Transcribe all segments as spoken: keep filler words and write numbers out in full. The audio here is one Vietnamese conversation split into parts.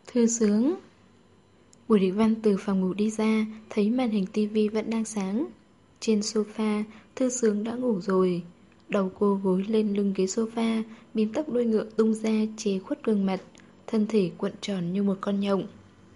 Thư sướng. Bùi Địch Văn từ phòng ngủ đi ra, thấy màn hình tivi vẫn đang sáng. Trên sofa, Thư sướng đã ngủ rồi. Đầu cô gối lên lưng ghế sofa, bím tóc đuôi ngựa tung ra che khuất gương mặt, thân thể cuộn tròn như một con nhộng.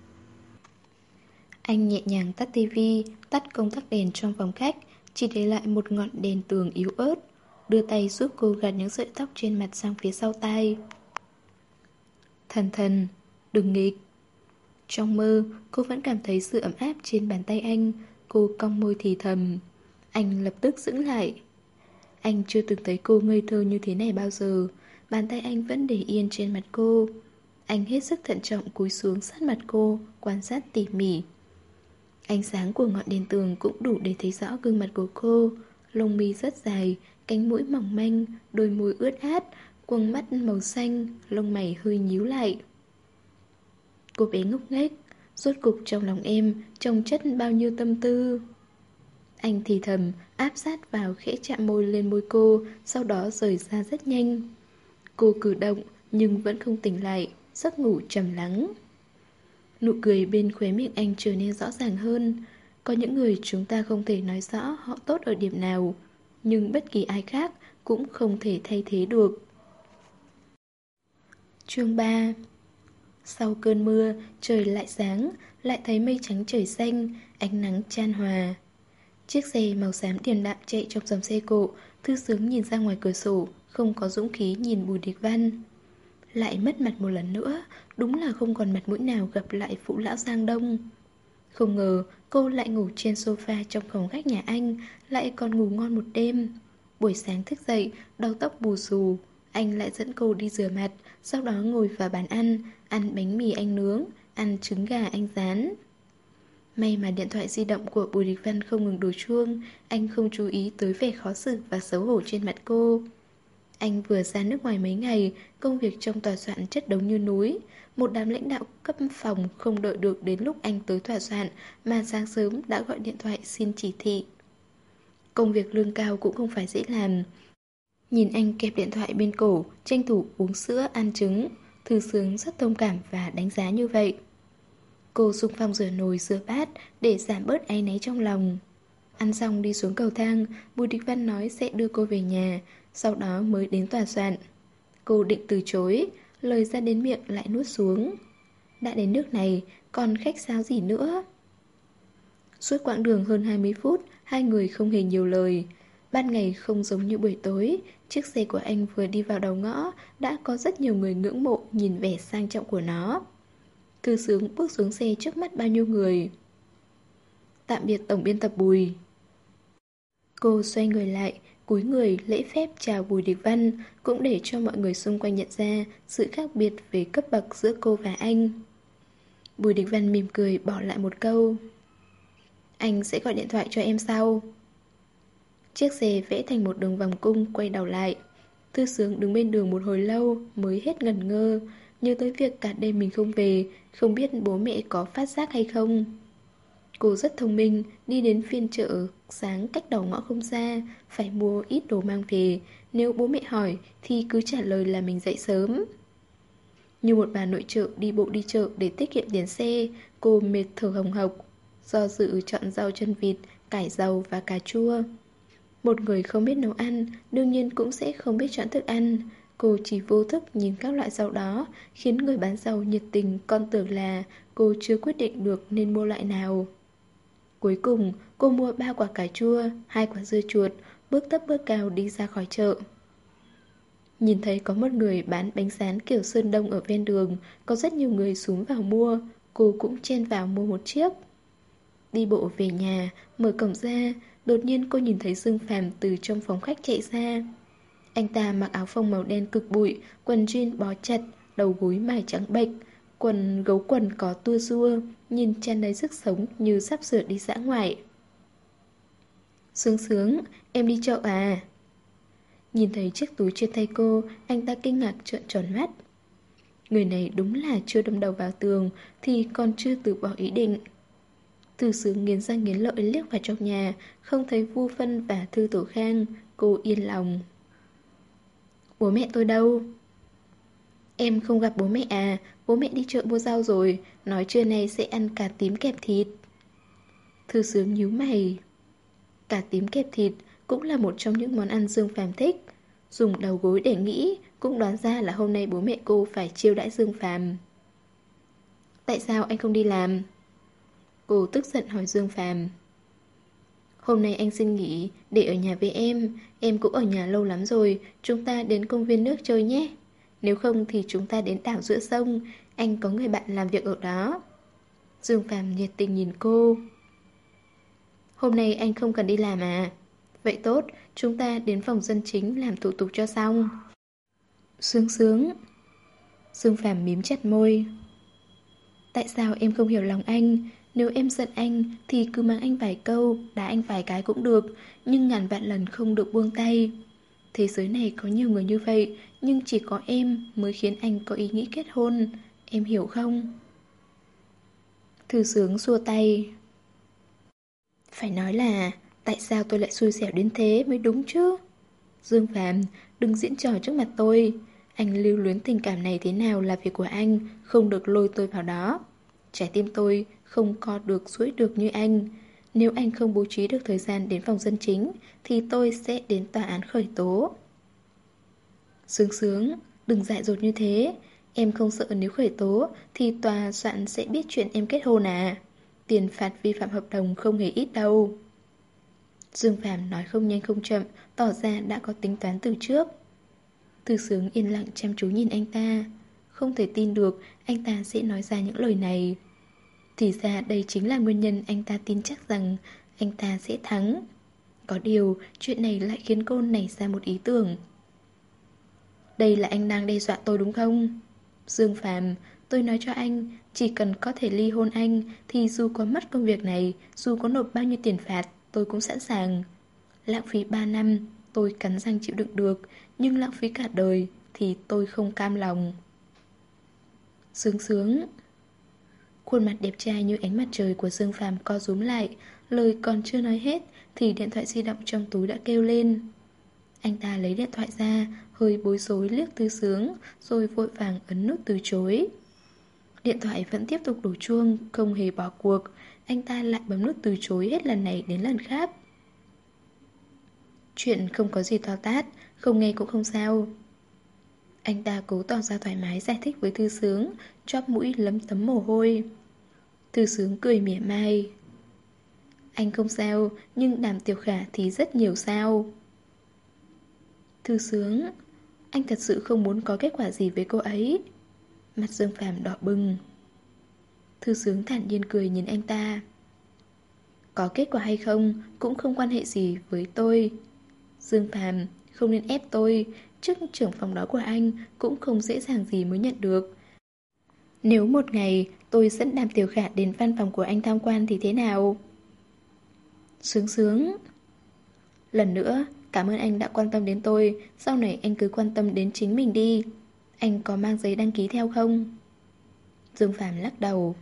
Anh nhẹ nhàng tắt tivi, tắt công tắc đèn trong phòng khách, chỉ để lại một ngọn đèn tường yếu ớt, đưa tay giúp cô gạt những sợi tóc trên mặt sang phía sau tai. Thần thần, đừng nghịch. Trong mơ, cô vẫn cảm thấy sự ấm áp trên bàn tay anh. Cô cong môi thì thầm. Anh lập tức giữ lại. Anh chưa từng thấy cô ngây thơ như thế này bao giờ. Bàn tay anh vẫn để yên trên mặt cô. Anh hết sức thận trọng cúi xuống sát mặt cô, quan sát tỉ mỉ. Ánh sáng của ngọn đèn tường cũng đủ để thấy rõ gương mặt của cô. Lông mi rất dài, cánh mũi mỏng manh, đôi môi ướt át, quầng mắt màu xanh, lông mày hơi nhíu lại. Cô bé ngốc nghếch, rốt cục trong lòng em chồng chất bao nhiêu tâm tư. Anh thì thầm, áp sát vào khẽ chạm môi lên môi cô, sau đó rời ra rất nhanh. Cô cử động nhưng vẫn không tỉnh lại, giấc ngủ trầm lắng. Nụ cười bên khóe miệng anh trở nên rõ ràng hơn. Có những người chúng ta không thể nói rõ họ tốt ở điểm nào, nhưng bất kỳ ai khác cũng không thể thay thế được. Chương ba. Sau cơn mưa, trời lại sáng, lại thấy mây trắng trời xanh, ánh nắng chan hòa. Chiếc xe màu xám điềm đạm chạy trong dòng xe cộ, Thư sướng nhìn ra ngoài cửa sổ, không có dũng khí nhìn Bùi Địch Văn. Lại mất mặt một lần nữa, đúng là không còn mặt mũi nào gặp lại phụ lão Giang Đông. Không ngờ cô lại ngủ trên sofa trong phòng khách nhà anh, lại còn ngủ ngon một đêm. Buổi sáng thức dậy, đầu tóc bù xù, anh lại dẫn cô đi rửa mặt, sau đó ngồi vào bàn ăn, ăn bánh mì anh nướng, ăn trứng gà anh rán. May mà điện thoại di động của Bùi Địch Văn không ngừng đổ chuông, anh không chú ý tới vẻ khó xử và xấu hổ trên mặt cô. Anh vừa ra nước ngoài mấy ngày, công việc trong tòa soạn chất đống như núi. Một đám lãnh đạo cấp phòng không đợi được đến lúc anh tới tòa soạn mà sáng sớm đã gọi điện thoại xin chỉ thị. Công việc lương cao cũng không phải dễ làm. Nhìn anh kẹp điện thoại bên cổ, tranh thủ uống sữa, ăn trứng, Thư sướng rất thông cảm và đánh giá như vậy. Cô xung phong rửa nồi rửa bát để giảm bớt áy náy trong lòng. Ăn xong đi xuống cầu thang, Bùi Địch Văn nói sẽ đưa cô về nhà, sau đó mới đến tòa soạn. Cô định từ chối, lời ra đến miệng lại nuốt xuống. Đã đến nước này, còn khách sáo gì nữa? Suốt quãng đường hơn hai mươi phút, hai người không hề nhiều lời. Ban ngày không giống như buổi tối, chiếc xe của anh vừa đi vào đầu ngõ, đã có rất nhiều người ngưỡng mộ nhìn vẻ sang trọng của nó. Thư sướng bước xuống xe trước mắt bao nhiêu người. Tạm biệt tổng biên tập Bùi. Cô xoay người lại, cúi người lễ phép chào Bùi Địch Văn, cũng để cho mọi người xung quanh nhận ra sự khác biệt về cấp bậc giữa cô và anh. Bùi Địch Văn mỉm cười bỏ lại một câu. Anh sẽ gọi điện thoại cho em sau. Chiếc xe vẽ thành một đường vòng cung quay đầu lại. Thư sướng đứng bên đường một hồi lâu mới hết ngẩn ngơ, nhớ tới việc cả đêm mình không về, không biết bố mẹ có phát giác hay không. Cô rất thông minh, đi đến phiên chợ sáng cách đầu ngõ không xa, phải mua ít đồ mang về. Nếu bố mẹ hỏi thì cứ trả lời là mình dậy sớm. Như một bà nội trợ đi bộ đi chợ để tiết kiệm tiền xe, cô mệt thở hồng hộc, do dự chọn rau chân vịt, cải dầu và cà chua. Một người không biết nấu ăn, đương nhiên cũng sẽ không biết chọn thức ăn. Cô chỉ vô thức nhìn các loại rau đó, khiến người bán rau nhiệt tình con tưởng là cô chưa quyết định được nên mua loại nào. Cuối cùng, cô mua ba quả cà chua, hai quả dưa chuột, bước tấp bước cao đi ra khỏi chợ. Nhìn thấy có một người bán bánh rán kiểu Sơn Đông ở ven đường, có rất nhiều người xúm vào mua, cô cũng chen vào mua một chiếc. Đi bộ về nhà, mở cổng ra, đột nhiên cô nhìn thấy Dương Phàm từ trong phòng khách chạy ra. Anh ta mặc áo phông màu đen cực bụi, quần jean bó chặt, đầu gối mài trắng bệch, quần gấu quần có tua rua, nhìn tràn đầy sức sống như sắp sửa đi dã ngoại. Sướng sướng, em đi chợ à? Nhìn thấy chiếc túi trên tay cô, anh ta kinh ngạc trợn tròn mắt. Người này đúng là chưa đâm đầu vào tường thì còn chưa từ bỏ ý định. Thư sướng nghiến răng nghiến lợi liếc vào trong nhà, không thấy Vu Phân và Thư Tổ Khang, cô yên lòng. Bố mẹ tôi đâu? Em không gặp bố mẹ à? Bố mẹ đi chợ mua rau rồi, nói trưa nay sẽ ăn cà tím kẹp thịt. Thư Sướng nhíu mày. Cà tím kẹp thịt cũng là một trong những món ăn Dương Phàm thích. Dùng đầu gối để nghĩ, cũng đoán ra là hôm nay bố mẹ cô phải chiêu đãi Dương Phàm. Tại sao anh không đi làm? Cô tức giận hỏi Dương Phàm. Hôm nay anh xin nghỉ để ở nhà với em. Em cũng ở nhà lâu lắm rồi. Chúng ta đến công viên nước chơi nhé. Nếu không thì chúng ta đến đảo giữa sông. Anh có người bạn làm việc ở đó. Dương Phàm nhiệt tình nhìn cô. Hôm nay anh không cần đi làm à? Vậy tốt, chúng ta đến phòng dân chính làm thủ tục cho xong. Sướng sướng. Dương Phàm mím chặt môi. Tại sao em không hiểu lòng anh? Nếu em giận anh thì cứ mắng anh vài câu, đá anh vài cái cũng được, nhưng ngàn vạn lần không được buông tay. Thế giới này có nhiều người như vậy, nhưng chỉ có em mới khiến anh có ý nghĩ kết hôn. Em hiểu không? Thư Sướng xua tay. Phải nói là tại sao tôi lại xui xẻo đến thế mới đúng chứ? Dương Phàm, đừng diễn trò trước mặt tôi. Anh lưu luyến tình cảm này thế nào là việc của anh, không được lôi tôi vào đó. Trái tim tôi không co được duỗi được như anh. Nếu anh không bố trí được thời gian đến phòng dân chính thì tôi sẽ đến tòa án khởi tố. Sướng sướng, đừng dại dột như thế. Em không sợ nếu khởi tố thì tòa soạn sẽ biết chuyện em kết hôn à? Tiền phạt vi phạm hợp đồng không hề ít đâu. Dương Phàm nói không nhanh không chậm, tỏ ra đã có tính toán từ trước. Thư Sướng yên lặng chăm chú nhìn anh ta. Không thể tin được anh ta sẽ nói ra những lời này. Thì ra đây chính là nguyên nhân anh ta tin chắc rằng anh ta sẽ thắng. Có điều, chuyện này lại khiến cô nảy ra một ý tưởng. Đây là anh đang đe dọa tôi đúng không? Dương Phàm, tôi nói cho anh, chỉ cần có thể ly hôn anh thì dù có mất công việc này, dù có nộp bao nhiêu tiền phạt, tôi cũng sẵn sàng. Lãng phí ba năm, tôi cắn răng chịu đựng được, nhưng lãng phí cả đời thì tôi không cam lòng. Sướng sướng. Khuôn mặt đẹp trai như ánh mặt trời của Dương Phàm co rúm lại, lời còn chưa nói hết thì điện thoại di động trong túi đã kêu lên. Anh ta lấy điện thoại ra, hơi bối rối liếc Thư Sướng, rồi vội vàng ấn nút từ chối. Điện thoại vẫn tiếp tục đổ chuông, không hề bỏ cuộc. Anh ta lại bấm nút từ chối hết lần này đến lần khác. Chuyện không có gì to tát, không nghe cũng không sao. Anh ta cố tỏ ra thoải mái giải thích với Thư Sướng, chóp mũi lấm tấm mồ hôi. Thư Sướng cười mỉa mai. Anh không sao, nhưng Đàm Tiểu Khả thì rất nhiều sao. Thư Sướng, anh thật sự không muốn có kết quả gì với cô ấy. Mặt Dương Phàm đỏ bừng. Thư Sướng thản nhiên cười nhìn anh ta. Có kết quả hay không cũng không quan hệ gì với tôi. Dương Phàm, không nên ép tôi. Chức trưởng phòng đó của anh cũng không dễ dàng gì mới nhận được. Nếu một ngày tôi dẫn Đàm Tiểu Khả đến văn phòng của anh tham quan thì thế nào? Sướng sướng. Lần nữa, cảm ơn anh đã quan tâm đến tôi. Sau này anh cứ quan tâm đến chính mình đi. Anh có mang giấy đăng ký theo không? Dương Phàm lắc đầu.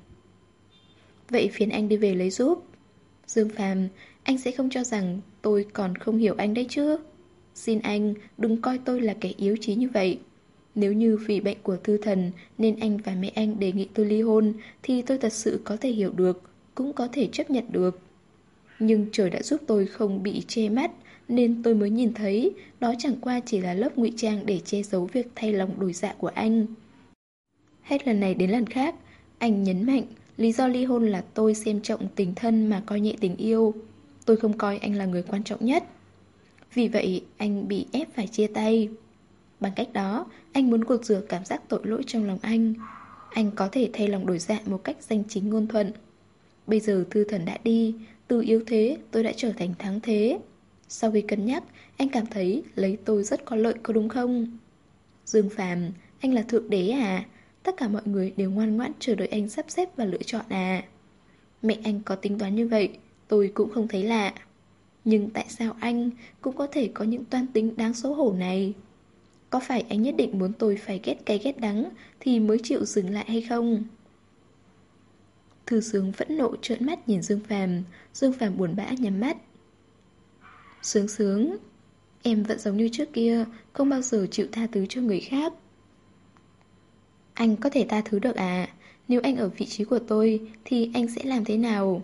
Vậy phiền anh đi về lấy giúp. Dương Phàm, anh sẽ không cho rằng tôi còn không hiểu anh đấy chứ? Xin anh đừng coi tôi là kẻ yếu trí như vậy. Nếu như vì bệnh của Thư Thần nên anh và mẹ anh đề nghị tôi ly hôn thì tôi thật sự có thể hiểu được, cũng có thể chấp nhận được. Nhưng trời đã giúp tôi không bị che mắt, nên tôi mới nhìn thấy đó chẳng qua chỉ là lớp ngụy trang để che giấu việc thay lòng đổi dạ của anh. Hết lần này đến lần khác, anh nhấn mạnh lý do ly hôn là tôi xem trọng tình thân mà coi nhẹ tình yêu. Tôi không coi anh là người quan trọng nhất. Vì vậy anh bị ép phải chia tay. Bằng cách đó, anh muốn gột rửa cảm giác tội lỗi trong lòng anh. Anh có thể thay lòng đổi dạ một cách danh chính ngôn thuận. Bây giờ Thư Thần đã đi, từ yếu thế tôi đã trở thành thắng thế. Sau khi cân nhắc, anh cảm thấy lấy tôi rất có lợi, có đúng không? Dương Phàm, anh là thượng đế à? Tất cả mọi người đều ngoan ngoãn chờ đợi anh sắp xếp và lựa chọn à? Mẹ anh có tính toán như vậy, tôi cũng không thấy lạ. Nhưng tại sao anh cũng có thể có những toan tính đáng xấu hổ này? Có phải anh nhất định muốn tôi phải ghét cay ghét đắng thì mới chịu dừng lại hay không? Thư Sướng phẫn nộ trợn mắt nhìn Dương Phàm. Dương Phàm buồn bã nhắm mắt. Sướng sướng, em vẫn giống như trước kia, không bao giờ chịu tha thứ cho người khác. Anh có thể tha thứ được à? Nếu anh ở vị trí của tôi thì anh sẽ làm thế nào?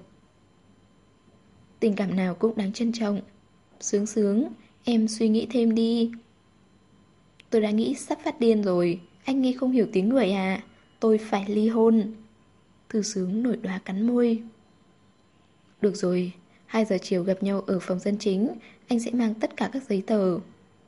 Tình cảm nào cũng đáng trân trọng. Sướng sướng, em suy nghĩ thêm đi. Tôi đã nghĩ sắp phát điên rồi. Anh nghe không hiểu tiếng người à? Tôi phải ly hôn. Thư Sướng nổi đoá cắn môi. Được rồi, hai giờ chiều gặp nhau ở phòng dân chính. Anh sẽ mang tất cả các giấy tờ.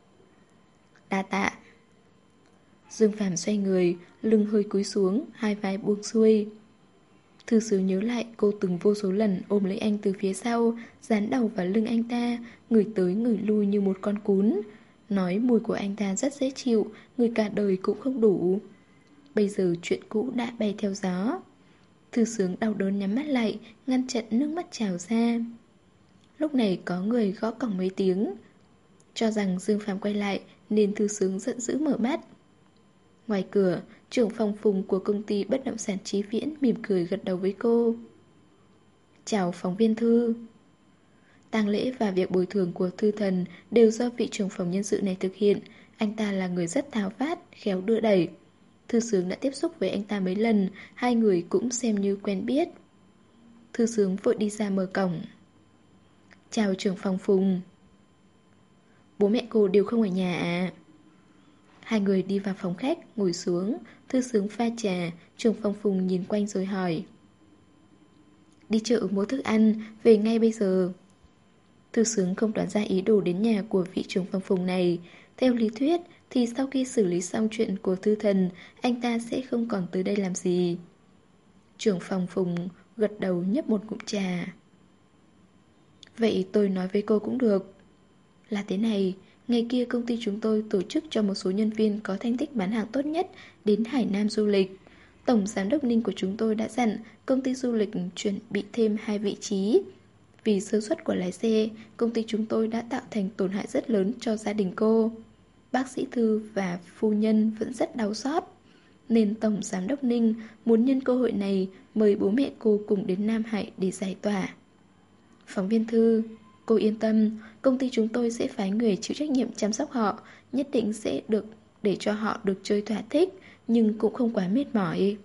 Đa tạ. Dương Phàm xoay người, lưng hơi cúi xuống, hai vai buông xuôi. Thư Sướng nhớ lại cô từng vô số lần ôm lấy anh từ phía sau, dán đầu vào lưng anh ta, ngửi tới ngửi lui như một con cún. Nói mùi của anh ta rất dễ chịu, người cả đời cũng không đủ. Bây giờ chuyện cũ đã bay theo gió. Thư Sướng đau đớn nhắm mắt lại, ngăn chặn nước mắt trào ra. Lúc này có người gõ cổng mấy tiếng. Cho rằng Dương Phàm quay lại nên Thư Sướng giận dữ mở mắt. Ngoài cửa, trưởng phòng Phùng của công ty bất động sản Chí Viễn mỉm cười gật đầu với cô. Chào phóng viên Thư. Tang lễ và việc bồi thường của Thư Thần đều do vị trưởng phòng nhân sự này thực hiện. Anh ta là người rất tháo vát, khéo đưa đẩy. Thư Sướng đã tiếp xúc với anh ta mấy lần, hai người cũng xem như quen biết. Thư Sướng vội đi ra mở cổng. Chào trưởng phòng Phùng. Bố mẹ cô đều không ở nhà à? Hai người đi vào phòng khách, ngồi xuống. Thư Sướng pha trà, trưởng phòng Phùng nhìn quanh rồi hỏi. Đi chợ mua thức ăn, về ngay bây giờ. Thư Sướng không đoán ra ý đồ đến nhà của vị trưởng phòng Phùng này. Theo lý thuyết thì sau khi xử lý xong chuyện của Thư Thần, anh ta sẽ không còn tới đây làm gì. Trưởng phòng Phùng gật đầu nhấp một ngụm trà. Vậy tôi nói với cô cũng được. Là thế này, ngày kia công ty chúng tôi tổ chức cho một số nhân viên có thành tích bán hàng tốt nhất đến Hải Nam du lịch. Tổng giám đốc Ninh của chúng tôi đã dặn công ty du lịch chuẩn bị thêm hai vị trí. Vì sơ suất của lái xe, công ty chúng tôi đã tạo thành tổn hại rất lớn cho gia đình cô. Bác sĩ Thư và phu nhân vẫn rất đau xót. Nên Tổng giám đốc Ninh muốn nhân cơ hội này mời bố mẹ cô cùng đến Nam Hải để giải tỏa. Phóng viên Thư, cô yên tâm, công ty chúng tôi sẽ phái người chịu trách nhiệm chăm sóc họ, nhất định sẽ được để cho họ được chơi thỏa thích, nhưng cũng không quá mệt mỏi.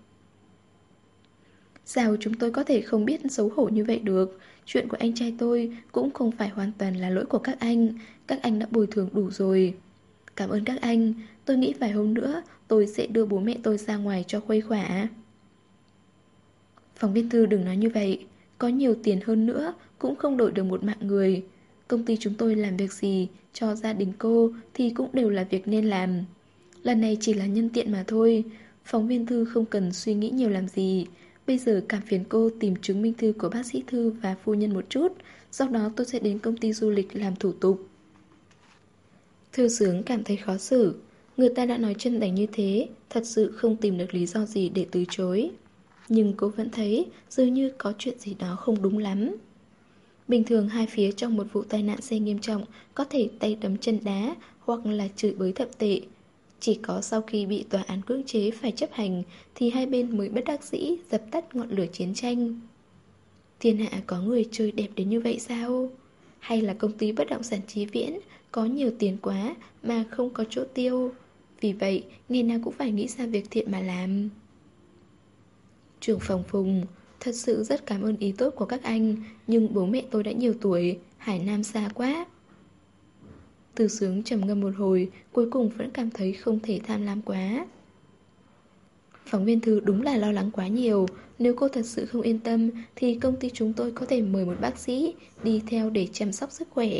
Sao chúng tôi có thể không biết xấu hổ như vậy được? Chuyện của anh trai tôi cũng không phải hoàn toàn là lỗi của các anh. Các anh đã bồi thường đủ rồi. Cảm ơn các anh. Tôi nghĩ vài hôm nữa tôi sẽ đưa bố mẹ tôi ra ngoài cho khuây khỏa. Phóng viên Thư đừng nói như vậy. Có nhiều tiền hơn nữa cũng không đổi được một mạng người. Công ty chúng tôi làm việc gì cho gia đình cô thì cũng đều là việc nên làm. Lần này chỉ là nhân tiện mà thôi. Phóng viên Thư không cần suy nghĩ nhiều làm gì. Bây giờ cảm phiền cô tìm chứng minh thư của bác sĩ Thư và phu nhân một chút. Sau đó tôi sẽ đến công ty du lịch làm thủ tục. Thư Sướng cảm thấy khó xử. Người ta đã nói chân thành như thế, thật sự không tìm được lý do gì để từ chối. Nhưng cô vẫn thấy dường như có chuyện gì đó không đúng lắm. Bình thường hai phía trong một vụ tai nạn xe nghiêm trọng có thể tay đấm chân đá hoặc là chửi bới thậm tệ. Chỉ có sau khi bị tòa án cưỡng chế phải chấp hành thì hai bên mới bất đắc dĩ dập tắt ngọn lửa chiến tranh. Thiên hạ có người chơi đẹp đến như vậy sao? Hay là công ty bất động sản Chí Viễn có nhiều tiền quá mà không có chỗ tiêu, vì vậy ngày nào cũng phải nghĩ ra việc thiện mà làm. Trưởng phòng Phùng, thật sự rất cảm ơn ý tốt của các anh, nhưng bố mẹ tôi đã nhiều tuổi, Hải Nam xa quá. Thư Sướng trầm ngâm một hồi, cuối cùng vẫn cảm thấy không thể tham lam quá. Phóng viên Thư đúng là lo lắng quá nhiều. Nếu cô thật sự không yên tâm thì công ty chúng tôi có thể mời một bác sĩ đi theo để chăm sóc sức khỏe.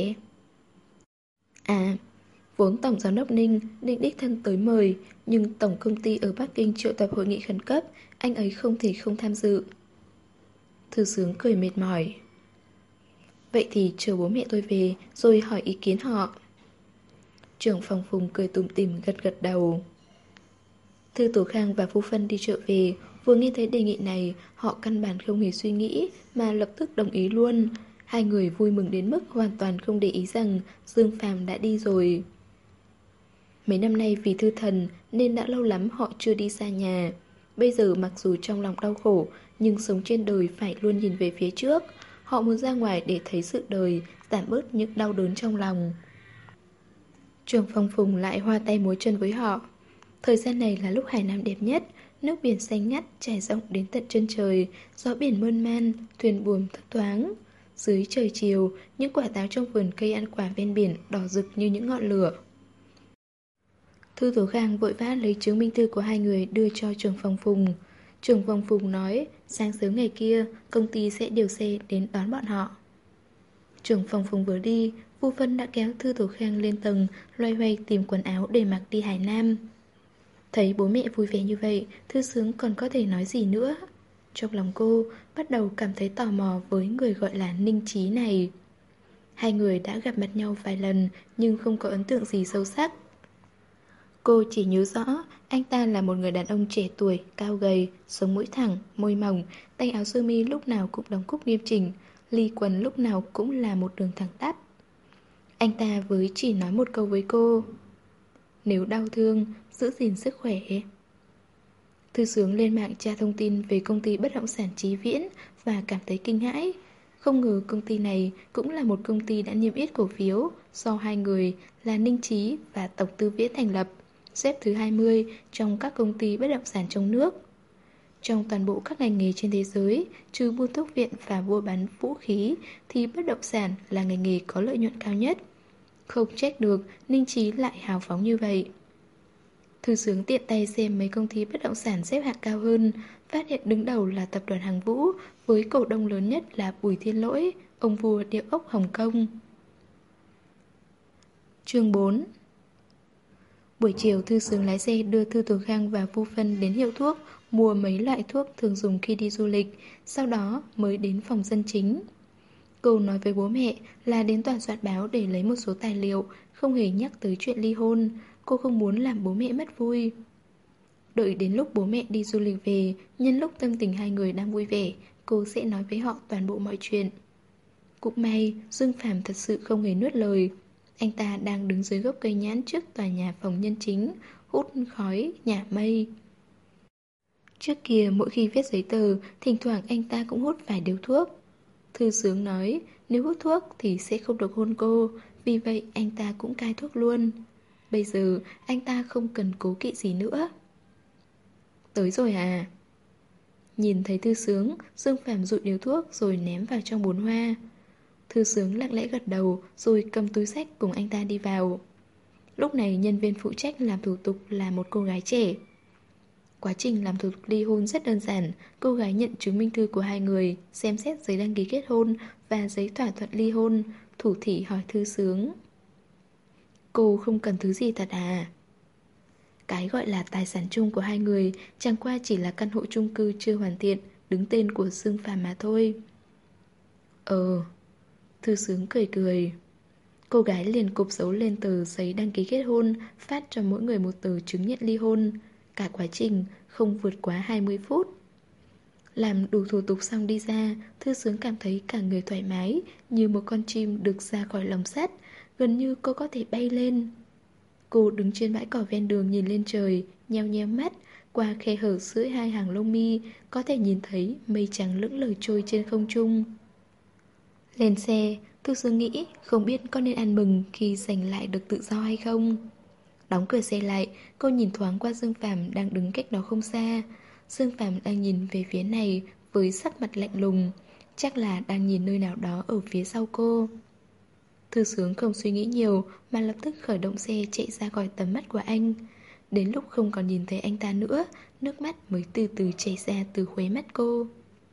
À, vốn Tổng Giám đốc Ninh định đích thân tới mời, nhưng Tổng Công ty ở Bắc Kinh triệu tập hội nghị khẩn cấp, anh ấy không thể không tham dự. Thư Sướng cười mệt mỏi. Vậy thì chờ bố mẹ tôi về rồi hỏi ý kiến họ. Trưởng phòng Phùng cười tủm tỉm gật gật đầu. Thư Tổ Khang và Phu Phân đi chợ về, vừa nghe thấy đề nghị này, họ căn bản không hề suy nghĩ mà lập tức đồng ý luôn. Hai người vui mừng đến mức hoàn toàn không để ý rằng Dương Phàm đã đi rồi. Mấy năm nay vì Thư Thần nên đã lâu lắm họ chưa đi xa nhà. Bây giờ mặc dù trong lòng đau khổ, nhưng sống trên đời phải luôn nhìn về phía trước. Họ muốn ra ngoài để thấy sự đời, giảm bớt những đau đớn trong lòng. Trường Phong Phùng lại hoa tay múa chân với họ. Thời gian này là lúc Hải Nam đẹp nhất, Nước biển xanh ngắt trải rộng đến tận chân trời, gió biển mơn man, thuyền buồm thấp thoáng. Dưới trời chiều, những quả táo trong vườn cây ăn quả ven biển đỏ rực như những ngọn lửa. Thư Tố Khang vội vã lấy chứng minh thư của hai người đưa cho trưởng phòng Phùng. Trưởng phòng Phùng nói sáng sớm ngày kia công ty sẽ điều xe đến đón bọn họ. Trưởng phòng Phùng vừa đi, Vu Vân đã kéo Thư Tố Khang lên tầng, loay hoay tìm quần áo để mặc đi Hải Nam. Thấy bố mẹ vui vẻ như vậy, Thư Sướng còn có thể nói gì nữa. Trong lòng cô bắt đầu cảm thấy tò mò với người gọi là Ninh Chí này. Hai người đã gặp mặt nhau vài lần nhưng không có ấn tượng gì sâu sắc. Cô chỉ nhớ rõ anh ta là một người đàn ông trẻ tuổi, cao gầy, sống mũi thẳng, môi mỏng, tay áo sơ mi lúc nào cũng đóng cúc nghiêm chỉnh, ly quần lúc nào cũng là một đường thẳng tắp. Anh ta với chỉ nói một câu với cô: nếu đau thương, giữ gìn sức khỏe. Thư Sướng lên mạng tra thông tin về công ty bất động sản Chí Viễn và cảm thấy kinh hãi. Không ngờ công ty này cũng là một công ty đã niêm yết cổ phiếu do hai người là Ninh Chí và Tộc Tư Viễn thành lập, xếp thứ hai mươi trong các công ty bất động sản trong nước. Trong toàn bộ các ngành nghề trên thế giới, trừ buôn thuốc viện và mua bán vũ khí, thì bất động sản là ngành nghề có lợi nhuận cao nhất. Không trách được Ninh Chí lại hào phóng như vậy. Thư Sướng tiện tay xem mấy công ty bất động sản xếp hạng cao hơn, phát hiện đứng đầu là tập đoàn Hàng Vũ, với cổ đông lớn nhất là Bùi Thiên Lỗi, ông vua địa ốc Hồng Kông. Chương bốn. Buổi chiều, Thư Sướng lái xe đưa Thư Tố Khang và Vu Vân đến hiệu thuốc, mua mấy loại thuốc thường dùng khi đi du lịch, sau đó mới đến phòng dân chính. Cô nói với bố mẹ là đến tòa soạn báo để lấy một số tài liệu, không hề nhắc tới chuyện ly hôn. Cô không muốn làm bố mẹ mất vui. Đợi đến lúc bố mẹ đi du lịch về, nhân lúc tâm tình hai người đang vui vẻ, cô sẽ nói với họ toàn bộ mọi chuyện. Cũng may, Dương Phàm thật sự không hề nuốt lời. Anh ta đang đứng dưới gốc cây nhãn trước tòa nhà phòng nhân chính, hút khói, nhả mây. Trước kia mỗi khi viết giấy tờ, thỉnh thoảng anh ta cũng hút vài điếu thuốc. Thư Sướng nói nếu hút thuốc thì sẽ không được hôn cô, vì vậy anh ta cũng cai thuốc luôn. Bây giờ anh ta không cần cố kỵ gì nữa. Tới rồi à? Nhìn thấy Thư Sướng, Dương Phàm dụi điếu thuốc rồi ném vào trong bồn hoa. Thư Sướng lặng lẽ gật đầu rồi cầm túi xách cùng anh ta đi vào. Lúc này nhân viên phụ trách làm thủ tục là một cô gái trẻ. Quá trình làm thủ tục ly hôn rất đơn giản. Cô gái nhận chứng minh thư của hai người, xem xét giấy đăng ký kết hôn và giấy thỏa thuận ly hôn. Thủ thỉ hỏi Thư Sướng: cô không cần thứ gì thật à? Cái gọi là tài sản chung của hai người chẳng qua chỉ là căn hộ chung cư chưa hoàn thiện, đứng tên của Dương Phàm mà thôi. Ờ. Thư Sướng cười cười. Cô gái liền cộp dấu lên tờ giấy đăng ký kết hôn, phát cho mỗi người một tờ chứng nhận ly hôn. Cả quá trình không vượt quá hai mươi phút. Làm đủ thủ tục xong đi ra, Thư Sướng cảm thấy cả người thoải mái, như một con chim được ra khỏi lồng sắt. Gần như cô có thể bay lên. Cô đứng trên bãi cỏ ven đường nhìn lên trời, nheo nheo mắt. Qua khe hở giữa hai hàng lông mi, có thể nhìn thấy mây trắng lững lờ trôi trên không trung. Lên xe, Thư Sướng nghĩ không biết có nên ăn mừng khi giành lại được tự do hay không. Đóng cửa xe lại, cô nhìn thoáng qua Dương Phàm đang đứng cách đó không xa. Dương Phàm đang nhìn về phía này với sắc mặt lạnh lùng, chắc là đang nhìn nơi nào đó ở phía sau cô. Thư Sướng không suy nghĩ nhiều mà lập tức khởi động xe chạy ra khỏi tầm mắt của anh. Đến lúc không còn nhìn thấy anh ta nữa, nước mắt mới từ từ chảy ra từ khóe mắt cô.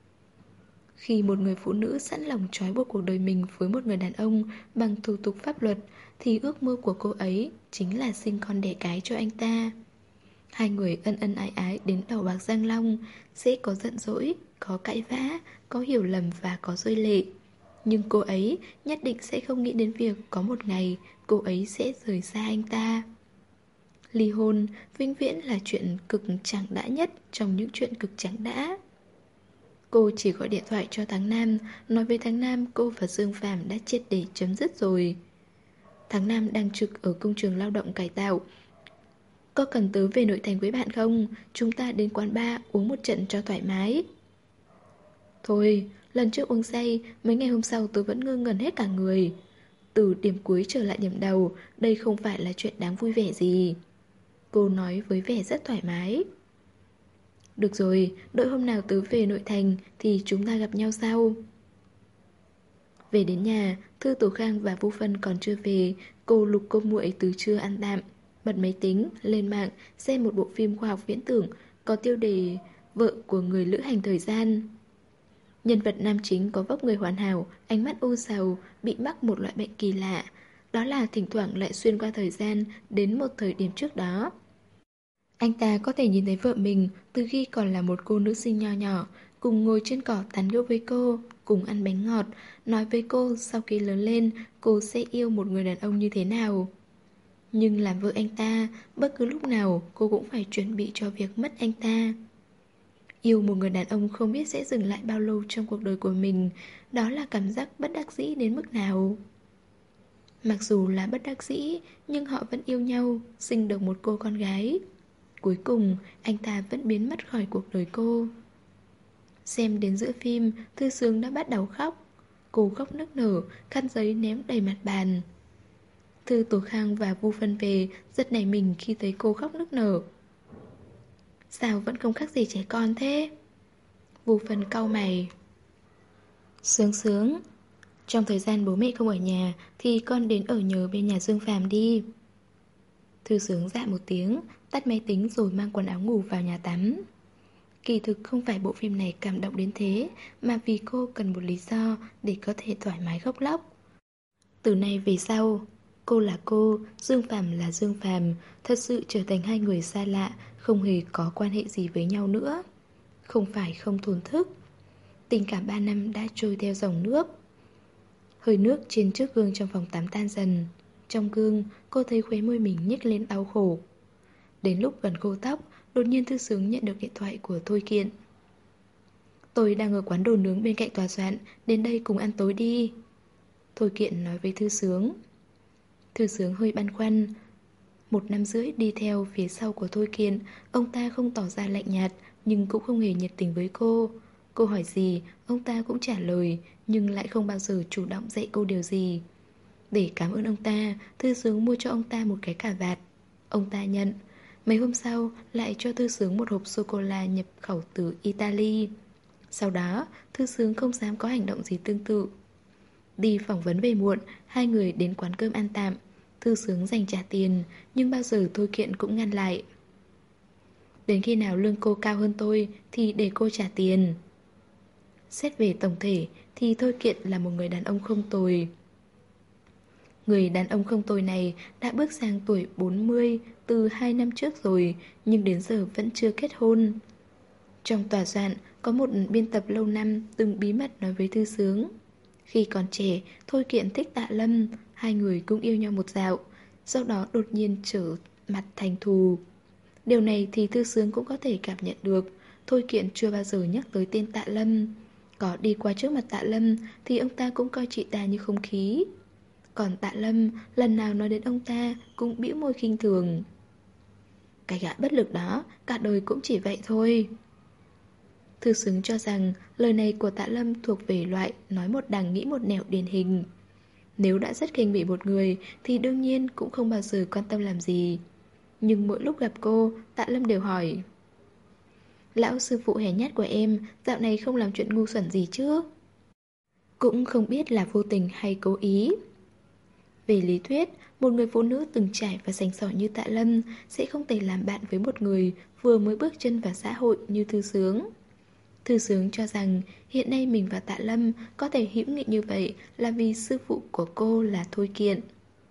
Khi một người phụ nữ sẵn lòng trói buộc cuộc đời mình với một người đàn ông bằng thủ tục pháp luật, thì ước mơ của cô ấy chính là sinh con đẻ cái cho anh ta. Hai người ân ân ái ái đến đầu bạc răng long, sẽ có giận dỗi, có cãi vã, có hiểu lầm và có rơi lệ. Nhưng cô ấy nhất định sẽ không nghĩ đến việc có một ngày cô ấy sẽ rời xa anh ta. Ly hôn vĩnh viễn là chuyện cực chẳng đã nhất trong những chuyện cực chẳng đã. Cô chỉ gọi điện thoại cho Thắng Nam, nói với Thắng Nam cô và Dương Phàm đã triệt để chấm dứt rồi. Thắng Nam đang trực ở công trường lao động cải tạo. Có cần tớ về nội thành với bạn không? Chúng ta đến quán bar uống một trận cho thoải mái. Thôi, lần trước uống say, mấy ngày hôm sau tớ vẫn ngơ ngẩn hết cả người. Từ điểm cuối trở lại điểm đầu, đây không phải là chuyện đáng vui vẻ gì. Cô nói với vẻ rất thoải mái. Được rồi, đợi hôm nào tớ về nội thành thì chúng ta gặp nhau sau. Về đến nhà, Thư Tổ Khang và Vu Phân còn chưa về. Cô Lục cô muội từ trưa ăn tạm, bật máy tính, lên mạng, xem một bộ phim khoa học viễn tưởng có tiêu đề Vợ của người lữ hành thời gian. Nhân vật nam chính có vóc người hoàn hảo, ánh mắt u sầu, bị mắc một loại bệnh kỳ lạ. Đó là thỉnh thoảng lại xuyên qua thời gian đến một thời điểm trước đó. Anh ta có thể nhìn thấy vợ mình từ khi còn là một cô nữ sinh nho nhỏ, cùng ngồi trên cỏ tán gẫu với cô, cùng ăn bánh ngọt, nói với cô sau khi lớn lên cô sẽ yêu một người đàn ông như thế nào. Nhưng làm vợ anh ta, bất cứ lúc nào cô cũng phải chuẩn bị cho việc mất anh ta. Yêu một người đàn ông không biết sẽ dừng lại bao lâu trong cuộc đời của mình, đó là cảm giác bất đắc dĩ đến mức nào. Mặc dù là bất đắc dĩ, nhưng họ vẫn yêu nhau, sinh được một cô con gái. Cuối cùng, anh ta vẫn biến mất khỏi cuộc đời cô. Xem đến giữa phim, Thư Sướng đã bắt đầu khóc. Cô khóc nức nở, khăn giấy ném đầy mặt bàn. Thư Tổ Khang và Vu Phân về, rất nảy mình khi thấy cô khóc nức nở. Sao vẫn không khác gì trẻ con thế? Vu Phân cau mày. Sướng sướng, trong thời gian bố mẹ không ở nhà thì con đến ở nhờ bên nhà Dương Phàm đi. Thư Sướng dạ một tiếng, tắt máy tính rồi mang quần áo ngủ vào nhà tắm. Kỳ thực không phải bộ phim này cảm động đến thế, mà vì cô cần một lý do để có thể thoải mái khóc lóc. Từ nay về sau, cô là cô, Dương Phàm là Dương Phàm, thật sự trở thành hai người xa lạ, không hề có quan hệ gì với nhau nữa. Không phải không thổn thức. Tình cảm ba năm đã trôi theo dòng nước. Hơi nước trên trước gương trong phòng tắm tan dần. Trong gương, cô thấy khóe môi mình nhếch lên đau khổ. Đến lúc gần khô tóc, đột nhiên Thư Sướng nhận được điện thoại của Thôi Kiện. Tôi đang ở quán đồ nướng bên cạnh tòa soạn, đến đây cùng ăn tối đi. Thôi Kiện nói với Thư Sướng. Thư Sướng hơi băn khoăn. Một năm rưỡi đi theo phía sau của Thôi Kiện, ông ta không tỏ ra lạnh nhạt, nhưng cũng không hề nhiệt tình với cô. Cô hỏi gì, ông ta cũng trả lời, nhưng lại không bao giờ chủ động dạy cô điều gì. Để cảm ơn ông ta, Thư Sướng mua cho ông ta một cái cà vạt. Ông ta nhận. Mấy hôm sau lại cho Thư Sướng một hộp sô-cô-la nhập khẩu từ Italy. Sau đó, Thư Sướng không dám có hành động gì tương tự. Đi phỏng vấn về muộn, hai người đến quán cơm ăn tạm. Thư Sướng dành trả tiền, nhưng bao giờ Thôi Kiện cũng ngăn lại. Đến khi nào lương cô cao hơn tôi thì để cô trả tiền. Xét về tổng thể thì Thôi Kiện là một người đàn ông không tồi. Người đàn ông không tồi này đã bước sang tuổi bốn mươi từ hai năm trước rồi, nhưng đến giờ vẫn chưa kết hôn. Trong tòa soạn có một biên tập lâu năm từng bí mật nói với Thư Sướng. Khi còn trẻ, Thôi Kiện thích Tạ Lâm, hai người cũng yêu nhau một dạo, sau đó đột nhiên trở mặt thành thù. Điều này thì Thư Sướng cũng có thể cảm nhận được. Thôi Kiện chưa bao giờ nhắc tới tên Tạ Lâm. Có đi qua trước mặt Tạ Lâm thì ông ta cũng coi chị ta như không khí. Còn Tạ Lâm lần nào nói đến ông ta cũng bĩu môi khinh thường. Cái gã bất lực đó, cả đời cũng chỉ vậy thôi. Thư Sướng cho rằng lời này của Tạ Lâm thuộc về loại nói một đằng nghĩ một nẻo điển hình. Nếu đã rất khinh bỉ một người thì đương nhiên cũng không bao giờ quan tâm làm gì. Nhưng mỗi lúc gặp cô, Tạ Lâm đều hỏi: Lão sư phụ hèn nhát của em dạo này không làm chuyện ngu xuẩn gì chứ? Cũng không biết là vô tình hay cố ý. Về lý thuyết, một người phụ nữ từng trải và sành sỏi như Tạ Lâm sẽ không thể làm bạn với một người vừa mới bước chân vào xã hội như Thư Sướng. Thư Sướng cho rằng hiện nay mình và Tạ Lâm có thể hữu nghị như vậy là vì sư phụ của cô là Thôi Kiện.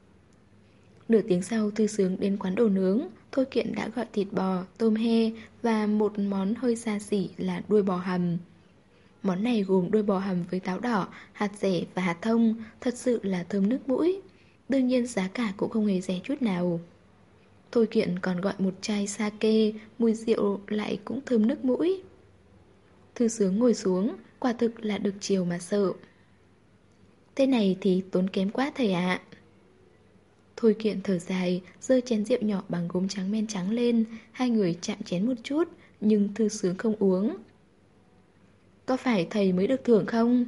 Nửa tiếng sau, Thư Sướng đến quán đồ nướng. Thôi Kiện đã gọi thịt bò, tôm he và một món hơi xa xỉ là đuôi bò hầm. Món này gồm đuôi bò hầm với táo đỏ, hạt dẻ và hạt thông, thật sự là thơm nước mũi. Đương nhiên giá cả cũng không hề rẻ chút nào. Thôi Kiện còn gọi một chai sake, mùi rượu lại cũng thơm nước mũi. Thư Sướng ngồi xuống, quả thực là được chiều mà sợ. Thế này thì tốn kém quá thầy ạ. Thôi Kiện thở dài, giơ chén rượu nhỏ bằng gốm trắng men trắng lên. Hai người chạm chén một chút, nhưng Thư Sướng không uống. Có phải thầy mới được thưởng không?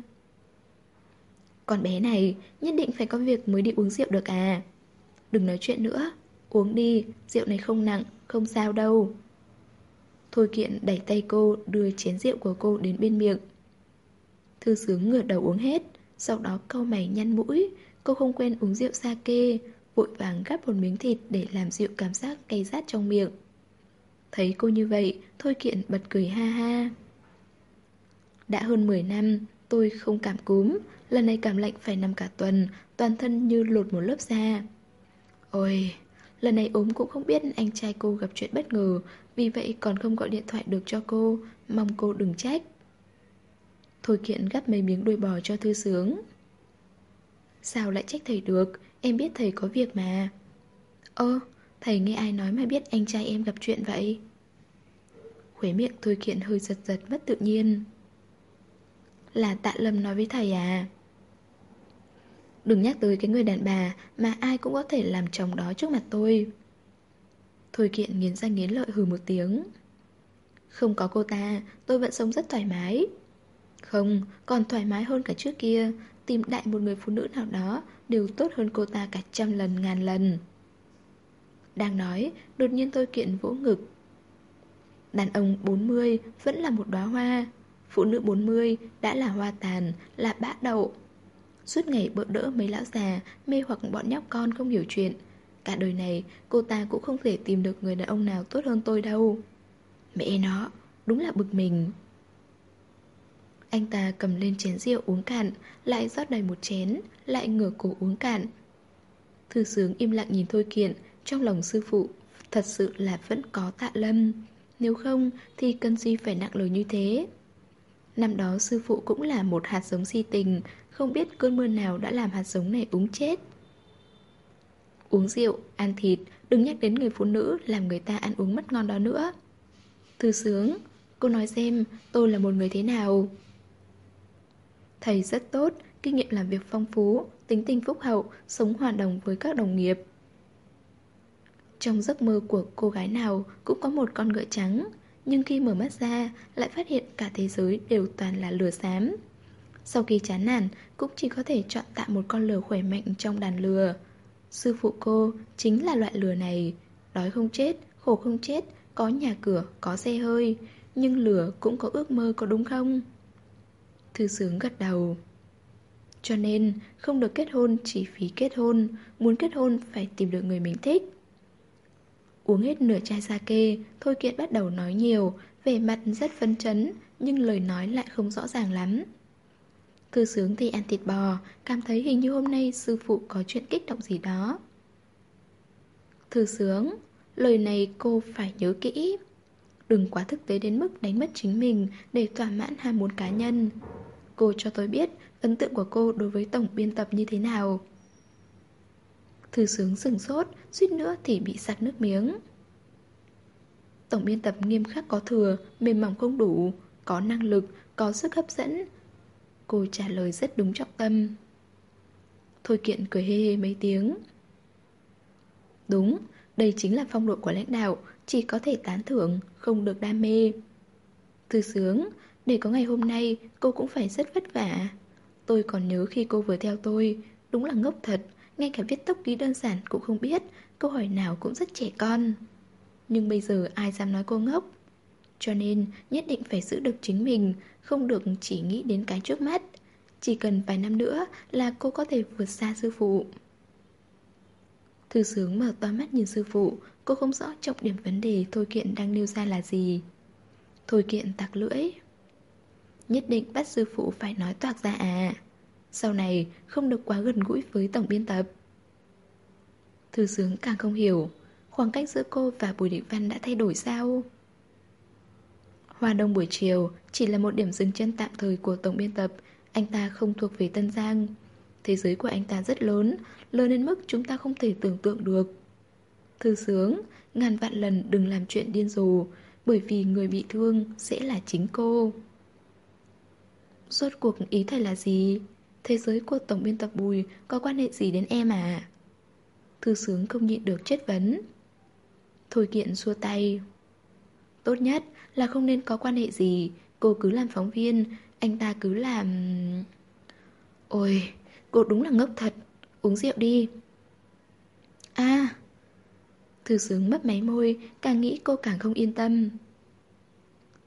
Con bé này nhất định phải có việc mới đi uống rượu được à? Đừng nói chuyện nữa, uống đi, rượu này không nặng, không sao đâu. Thôi Kiện đẩy tay cô, đưa chén rượu của cô đến bên miệng. Thư Sướng ngửa đầu uống hết, sau đó cau mày nhăn mũi. Cô không quen uống rượu sake, vội vàng gắp một miếng thịt để làm dịu cảm giác cay rát trong miệng. Thấy cô như vậy, Thôi Kiện bật cười ha ha. Đã hơn mười năm, tôi không cảm cúm. Lần này cảm lạnh phải nằm cả tuần, toàn thân như lột một lớp da. Ôi, lần này ốm cũng không biết anh trai cô gặp chuyện bất ngờ, vì vậy còn không gọi điện thoại được cho cô, mong cô đừng trách. Thôi Kiện gắp mấy miếng đuôi bò cho Thư Sướng. Sao lại trách thầy được, em biết thầy có việc mà. Ơ, thầy nghe ai nói mà biết anh trai em gặp chuyện vậy? Khóe miệng Thôi Kiện hơi giật giật mất tự nhiên. Là Tạ Lâm nói với thầy à? Đừng nhắc tới cái người đàn bà mà ai cũng có thể làm chồng đó trước mặt tôi. Thôi Kiện nghiến răng nghiến lợi hừ một tiếng. Không có cô ta, tôi vẫn sống rất thoải mái. Không, còn thoải mái hơn cả trước kia. Tìm đại một người phụ nữ nào đó đều tốt hơn cô ta cả trăm lần ngàn lần. Đang nói, đột nhiên Thôi Kiện vỗ ngực. Đàn ông bốn mươi vẫn là một đóa hoa, phụ nữ bốn mươi đã là hoa tàn, là bã đậu. Suốt ngày bỡ đỡ mấy lão già, mê hoặc bọn nhóc con không hiểu chuyện. Cả đời này, cô ta cũng không thể tìm được người đàn ông nào tốt hơn tôi đâu. Mẹ nó, đúng là bực mình. Anh ta cầm lên chén rượu uống cạn, lại rót đầy một chén, lại ngửa cổ uống cạn. Thư Sướng im lặng nhìn Thôi Kiện, trong lòng sư phụ thật sự là vẫn có Tạ Lâm. Nếu không thì cần gì phải nặng lời như thế. Năm đó sư phụ cũng là một hạt giống si tình, không biết cơn mưa nào đã làm hạt giống này úng chết. Uống rượu, ăn thịt, đừng nhắc đến người phụ nữ làm người ta ăn uống mất ngon đó nữa. Thư Sướng, cô nói xem tôi là một người thế nào? Thầy rất tốt, kinh nghiệm làm việc phong phú, tính tình phúc hậu, sống hòa đồng với các đồng nghiệp. Trong giấc mơ của cô gái nào cũng có một con ngựa trắng, nhưng khi mở mắt ra lại phát hiện cả thế giới đều toàn là lừa xám. Sau khi chán nản cũng chỉ có thể chọn tạm một con lừa khỏe mạnh trong đàn lừa. Sư phụ cô chính là loại lừa này, đói không chết, khổ không chết, có nhà cửa, có xe hơi, nhưng lừa cũng có ước mơ có đúng không? Thư Sướng gật đầu. Cho nên không được kết hôn chỉ phí kết hôn, muốn kết hôn phải tìm được người mình thích. Uống hết nửa chai sake, Thôi Kiện bắt đầu nói nhiều, vẻ mặt rất phấn chấn, nhưng lời nói lại không rõ ràng lắm. Thư Sướng thì ăn thịt bò, cảm thấy hình như hôm nay sư phụ có chuyện kích động gì đó. Thư Sướng, lời này cô phải nhớ kỹ. Đừng quá thực tế đến mức đánh mất chính mình để thỏa mãn ham muốn cá nhân. Cô cho tôi biết ấn tượng của cô đối với tổng biên tập như thế nào. Thư Sướng sửng sốt, suýt nữa thì bị sặc nước miếng. Tổng biên tập nghiêm khắc có thừa, mềm mỏng không đủ, có năng lực, có sức hấp dẫn. Cô trả lời rất đúng trọng tâm. Thôi Kiện cười hê hê mấy tiếng. Đúng, đây chính là phong độ của lãnh đạo, chỉ có thể tán thưởng, không được đam mê. Thư Sướng, để có ngày hôm nay cô cũng phải rất vất vả. Tôi còn nhớ khi cô vừa theo tôi, đúng là ngốc thật, ngay cả viết tốc ký đơn giản cũng không biết, câu hỏi nào cũng rất trẻ con. Nhưng bây giờ ai dám nói cô ngốc. Cho nên nhất định phải giữ được chính mình, không được chỉ nghĩ đến cái trước mắt. Chỉ cần vài năm nữa là cô có thể vượt xa sư phụ. Thư Sướng mở to mắt nhìn sư phụ, cô không rõ trọng điểm vấn đề Thôi Kiện đang nêu ra là gì. Thôi Kiện tặc lưỡi. Nhất định bắt sư phụ phải nói toạc ra à. Sau này không được quá gần gũi với tổng biên tập. Thư Sướng càng không hiểu, khoảng cách giữa cô và Bùi Định Văn đã thay đổi sao? Hoa Đông buổi chiều chỉ là một điểm dừng chân tạm thời của tổng biên tập. Anh ta không thuộc về Tân Giang. Thế giới của anh ta rất lớn, lớn đến mức chúng ta không thể tưởng tượng được. Thư Sướng, ngàn vạn lần đừng làm chuyện điên rồ, bởi vì người bị thương sẽ là chính cô. Rốt cuộc ý thầy là gì? Thế giới của tổng biên tập Bùi có quan hệ gì đến em à? Thư Sướng không nhịn được chất vấn. Thôi Kiện xua tay. Tốt nhất là không nên có quan hệ gì. Cô cứ làm phóng viên, anh ta cứ làm... Ôi, cô đúng là ngốc thật. Uống rượu đi. À. Thư Sướng mấp máy môi, càng nghĩ cô càng không yên tâm.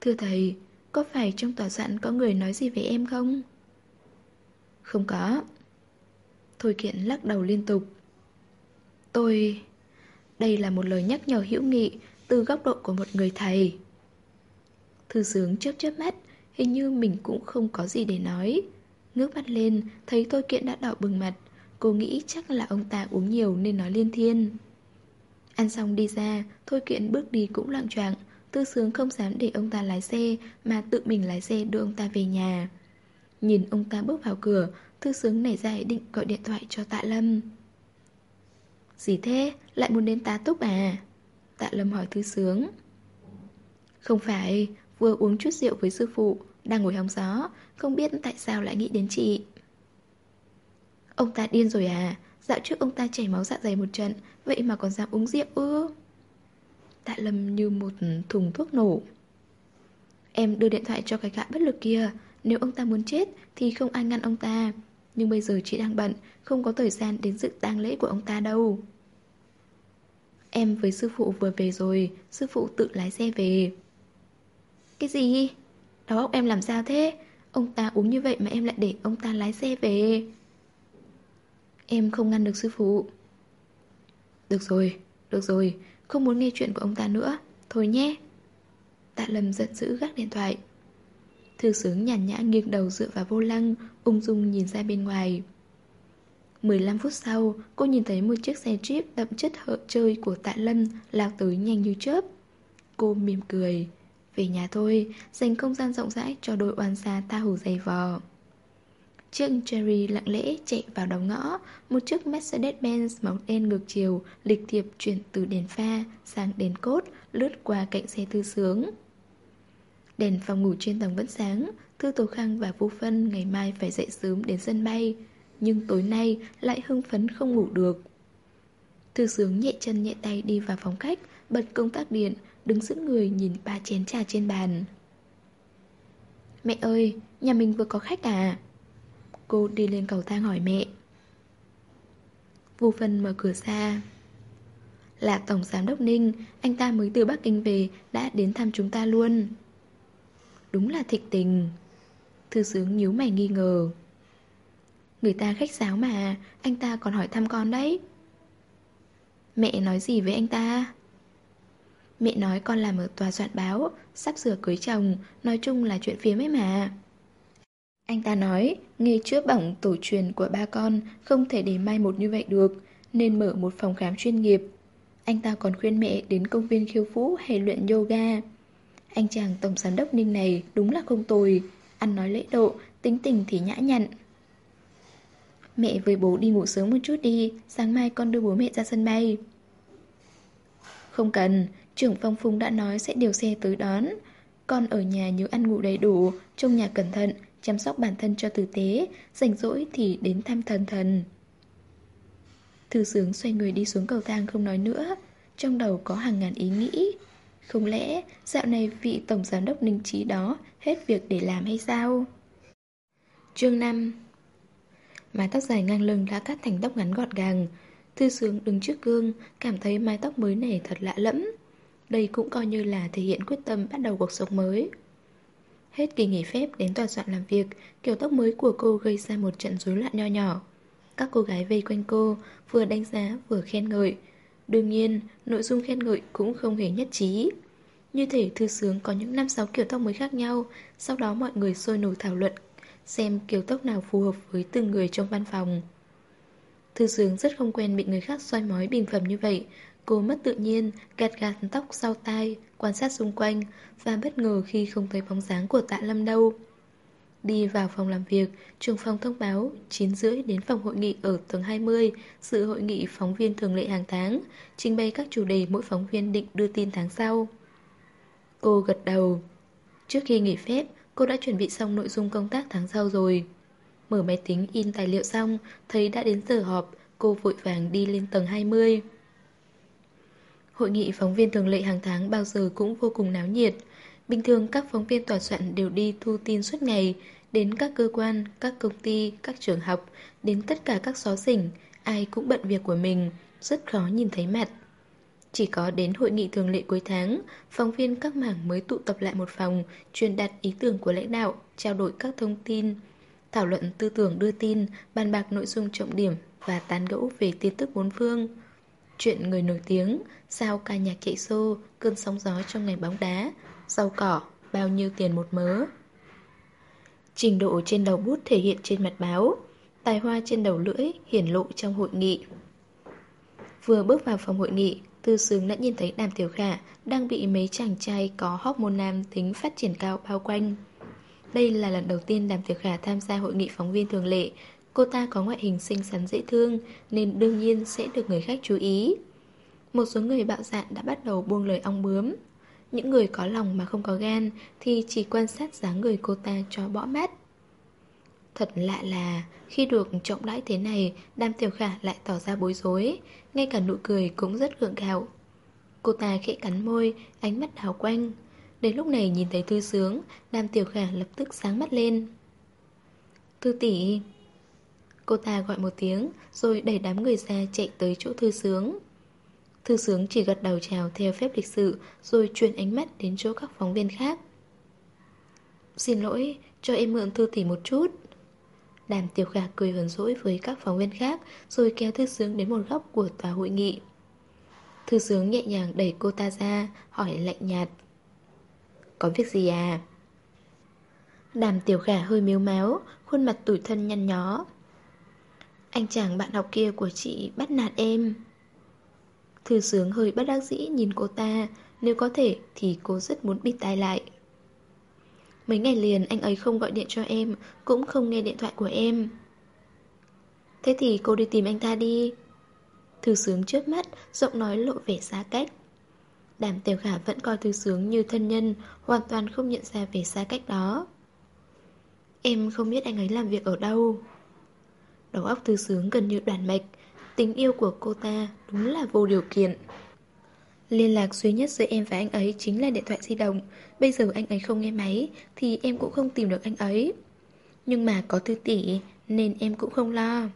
Thưa thầy, có phải trong tòa soạn có người nói gì về em không? Không có. Thôi Kiện lắc đầu liên tục. Tôi... Đây là một lời nhắc nhở hữu nghị từ góc độ của một người thầy. Thư Sướng chớp chớp mắt, hình như mình cũng không có gì để nói. Ngước mắt lên, thấy Thôi Kiện đã đỏ bừng mặt. Cô nghĩ chắc là ông ta uống nhiều nên nói liên thiên. Ăn xong đi ra, Thôi Kiện bước đi cũng loạng choạng. Thư Sướng không dám để ông ta lái xe, mà tự mình lái xe đưa ông ta về nhà. Nhìn ông ta bước vào cửa, Thư Sướng nảy ra ý định gọi điện thoại cho Tạ Lâm. Gì thế? Lại muốn đến tá túc à? Tạ Lâm hỏi Thư Sướng. Không phải, vừa uống chút rượu với sư phụ, đang ngồi hóng gió, không biết tại sao lại nghĩ đến chị. Ông ta điên rồi à? Dạo trước ông ta chảy máu dạ dày một trận, vậy mà còn dám uống rượu ư? Tạ Lâm như một thùng thuốc nổ. Em đưa điện thoại cho cái gã bất lực kia. Nếu ông ta muốn chết thì không ai ngăn ông ta. Nhưng bây giờ chị đang bận, không có thời gian đến dự tang lễ của ông ta đâu. Em với sư phụ vừa về rồi, sư phụ tự lái xe về. Cái gì? Đầu óc em làm sao thế? Ông ta uống như vậy mà em lại để ông ta lái xe về. Em không ngăn được sư phụ. Được rồi, được rồi, không muốn nghe chuyện của ông ta nữa. Thôi nhé. Tạ Lâm giận dữ gác điện thoại. Thư Sướng nhàn nhã nghiêng đầu dựa vào vô lăng, ung dung nhìn ra bên ngoài. mười lăm phút sau, cô nhìn thấy một chiếc xe Jeep đậm chất hợ chơi của Tạ Lâm lao tới nhanh như chớp. Cô mỉm cười. Về nhà thôi, dành không gian rộng rãi cho đôi oan gia tha hồ giày vò. Chiếc Cherry lặng lẽ chạy vào đầu ngõ. Một chiếc Mercedes-Benz màu đen ngược chiều lịch thiệp chuyển từ đèn pha sang đèn cốt, lướt qua cạnh xe Thư Sướng. Đèn phòng ngủ trên tầng vẫn sáng. Thư Tố Khang và Vu Phân ngày mai phải dậy sớm đến sân bay, nhưng tối nay lại hưng phấn không ngủ được. Thư Sướng nhẹ chân nhẹ tay đi vào phòng khách, bật công tắc điện, đứng sững người nhìn ba chén trà trên bàn. Mẹ ơi, nhà mình vừa có khách à? Cô đi lên cầu thang hỏi mẹ. Vu Phân mở cửa ra. Là Tổng Giám đốc Ninh, anh ta mới từ Bắc Kinh về, đã đến thăm chúng ta luôn. Đúng là thịnh tình. Thư Sướng nhíu mày nghi ngờ. Người ta khách sáo mà, anh ta còn hỏi thăm con đấy. Mẹ nói gì với anh ta? Mẹ nói con làm ở tòa soạn báo, sắp sửa cưới chồng, nói chung là chuyện phiếm ấy mà. Anh ta nói, nghề chữa bỏng tổ truyền của ba con không thể để mai một như vậy được, nên mở một phòng khám chuyên nghiệp. Anh ta còn khuyên mẹ đến công viên khiêu vũ hay luyện yoga. Anh chàng tổng giám đốc Ninh này đúng là không tồi, ăn nói lễ độ, tính tình thì nhã nhặn. Mẹ với bố đi ngủ sớm một chút đi, sáng mai con đưa bố mẹ ra sân bay. Không cần, trưởng phòng Phùng đã nói sẽ điều xe tới đón. Con ở nhà nhớ ăn ngủ đầy đủ, trông nhà cẩn thận, chăm sóc bản thân cho tử tế, rảnh rỗi thì đến thăm thần thần. Thư Sướng xoay người đi xuống cầu thang không nói nữa, trong đầu có hàng ngàn ý nghĩ. Không lẽ dạo này vị tổng giám đốc Ninh Trí đó hết việc để làm hay sao? Chương năm. Mái tóc dài ngang lưng đã cắt thành tóc ngắn gọn gàng. Thư Sướng đứng trước gương, cảm thấy mái tóc mới này thật lạ lẫm. Đây cũng coi như là thể hiện quyết tâm bắt đầu cuộc sống mới. Hết kỳ nghỉ phép đến tòa soạn làm việc, kiểu tóc mới của cô gây ra một trận rối loạn nho nhỏ. Các cô gái vây quanh cô, vừa đánh giá vừa khen ngợi. Đương nhiên, nội dung khen ngợi cũng không hề nhất trí. Như thể Thư Sướng có những năm sáu kiểu tóc mới khác nhau, sau đó mọi người sôi nổi thảo luận xem kiểu tóc nào phù hợp với từng người trong văn phòng. Thư Sướng rất không quen bị người khác soi mói bình phẩm như vậy. Cô mất tự nhiên, gạt gạt tóc sau tai, quan sát xung quanh, và bất ngờ khi không thấy bóng dáng của Tạ Lâm đâu. Đi vào phòng làm việc, trưởng phòng thông báo chín rưỡi đến phòng hội nghị ở tầng hai mươi, dự hội nghị phóng viên thường lệ hàng tháng, trình bày các chủ đề mỗi phóng viên định đưa tin tháng sau. Cô gật đầu. Trước khi nghỉ phép, cô đã chuẩn bị xong nội dung công tác tháng sau rồi. Mở máy tính in tài liệu xong, thấy đã đến giờ họp, cô vội vàng đi lên tầng hai mươi. Hội nghị phóng viên thường lệ hàng tháng bao giờ cũng vô cùng náo nhiệt. Bình thường các phóng viên tòa soạn đều đi thu tin suốt ngày, đến các cơ quan, các công ty, các trường học, đến tất cả các xó xỉnh, ai cũng bận việc của mình, rất khó nhìn thấy mặt. Chỉ có đến hội nghị thường lệ cuối tháng, phóng viên các mảng mới tụ tập lại một phòng, truyền đạt ý tưởng của lãnh đạo, trao đổi các thông tin, thảo luận tư tưởng đưa tin, bàn bạc nội dung trọng điểm và tán gẫu về tin tức bốn phương. Chuyện người nổi tiếng, sao ca nhạc chạy xô, cơn sóng gió trong ngành bóng đá, rau cỏ, bao nhiêu tiền một mớ. Trình độ trên đầu bút thể hiện trên mặt báo, tài hoa trên đầu lưỡi hiển lộ trong hội nghị. Vừa bước vào phòng hội nghị, Tư Sướng đã nhìn thấy Đàm Tiểu Khả đang bị mấy chàng trai có hormone nam tính phát triển cao bao quanh. Đây là lần đầu tiên Đàm Tiểu Khả tham gia hội nghị phóng viên thường lệ. Cô ta có ngoại hình xinh xắn dễ thương nên đương nhiên sẽ được người khách chú ý. Một số người bạo dạn đã bắt đầu buông lời ong bướm. Những người có lòng mà không có gan thì chỉ quan sát dáng người cô ta cho bỏ mắt. Thật lạ là khi được trọng đãi thế này, Đàm Tiểu Khả lại tỏ ra bối rối, ngay cả nụ cười cũng rất gượng gạo. Cô ta khẽ cắn môi, ánh mắt đảo quanh. Đến lúc này nhìn thấy Tư Sướng, Đàm Tiểu Khả lập tức sáng mắt lên. Thư tỷ. Cô ta gọi một tiếng, rồi đẩy đám người ra chạy tới chỗ Thư Sướng. Thư Sướng chỉ gật đầu chào theo phép lịch sự, rồi chuyển ánh mắt đến chỗ các phóng viên khác. Xin lỗi, cho em mượn Thư tỷ một chút. Đàm Tiểu Khả cười hờn dỗi với các phóng viên khác, rồi kéo Thư Sướng đến một góc của tòa hội nghị. Thư Sướng nhẹ nhàng đẩy cô ta ra, hỏi lạnh nhạt. Có việc gì à? Đàm Tiểu Khả hơi mếu máo, khuôn mặt tủi thân nhăn nhó. Anh chàng bạn học kia của chị bắt nạt em. Thư Sướng hơi bất đắc dĩ nhìn cô ta, nếu có thể thì cô rất muốn bịt tai lại. Mấy ngày liền anh ấy không gọi điện cho em, cũng không nghe điện thoại của em. Thế thì cô đi tìm anh ta đi. Thư Sướng chớp mắt, giọng nói lộ vẻ xa cách. Đàm Tiểu Khả vẫn coi Thư Sướng như thân nhân, hoàn toàn không nhận ra vẻ xa cách đó. Em không biết anh ấy làm việc ở đâu. Đầu óc Thư Sướng gần như đoàn mạch. Tình yêu của cô ta đúng là vô điều kiện. Liên lạc duy nhất giữa em và anh ấy chính là điện thoại di động. Bây giờ anh ấy không nghe máy thì em cũng không tìm được anh ấy. Nhưng mà có Thư tỷ nên em cũng không lo.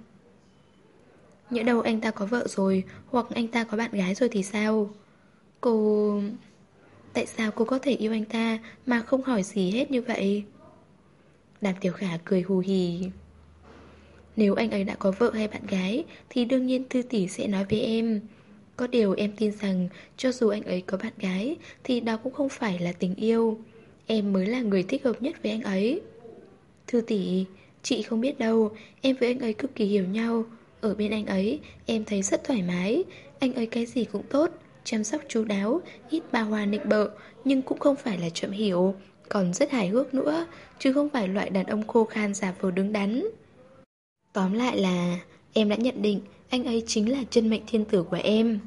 Nhỡ đâu anh ta có vợ rồi, hoặc anh ta có bạn gái rồi thì sao? Cô... Tại sao cô có thể yêu anh ta mà không hỏi gì hết như vậy? Đàm Tiểu Khả cười hù hì. Nếu anh ấy đã có vợ hay bạn gái thì đương nhiên Thư tỷ sẽ nói với em. Có điều em tin rằng cho dù anh ấy có bạn gái thì đó cũng không phải là tình yêu. Em mới là người thích hợp nhất với anh ấy. Thư tỷ, chị không biết đâu, em với anh ấy cực kỳ hiểu nhau. Ở bên anh ấy, em thấy rất thoải mái. Anh ấy cái gì cũng tốt, chăm sóc chu đáo, ít ba hoa nịnh bợ, nhưng cũng không phải là chậm hiểu, còn rất hài hước nữa, chứ không phải loại đàn ông khô khan giả vờ đứng đắn. Tóm lại là em đã nhận định anh ấy chính là chân mệnh thiên tử của em.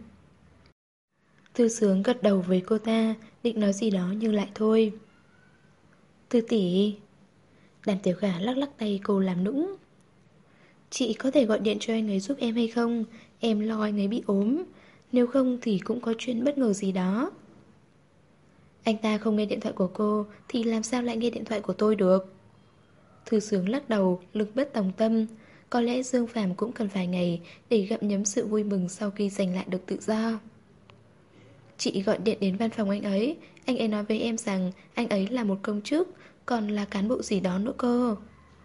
Thư Sướng gật đầu với cô ta, định nói gì đó nhưng lại thôi. Thư tỷ. Đàm Tiểu Khả lắc lắc tay cô làm nũng. Chị có thể gọi điện cho anh ấy giúp em hay không? Em lo anh ấy bị ốm. Nếu không thì cũng có chuyện bất ngờ gì đó. Anh ta không nghe điện thoại của cô thì làm sao lại nghe điện thoại của tôi được? Thư Sướng lắc đầu, lực bất tòng tâm. Có lẽ Dương Phàm cũng cần vài ngày để gặm nhấm sự vui mừng sau khi giành lại được tự do. Chị gọi điện đến văn phòng anh ấy. Anh ấy nói với em rằng anh ấy là một công chức, còn là cán bộ gì đó nữa cơ.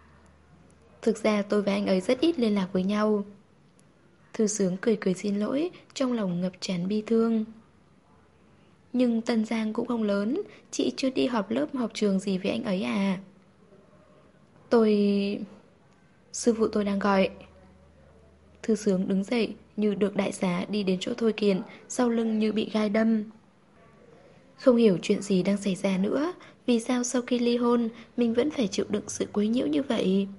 Thực ra tôi và anh ấy rất ít liên lạc với nhau. Thư Sướng cười cười xin lỗi, trong lòng ngập tràn bi thương. Nhưng Tân Giang cũng không lớn, chị chưa đi họp lớp họp trường gì với anh ấy à? Tôi... Sư phụ tôi đang gọi. Thư Sướng đứng dậy như được đại xá đi đến chỗ Thôi Kiện, sau lưng như bị gai đâm. Không hiểu chuyện gì đang xảy ra nữa, vì sao sau khi ly hôn mình vẫn phải chịu đựng sự quấy nhiễu như vậy?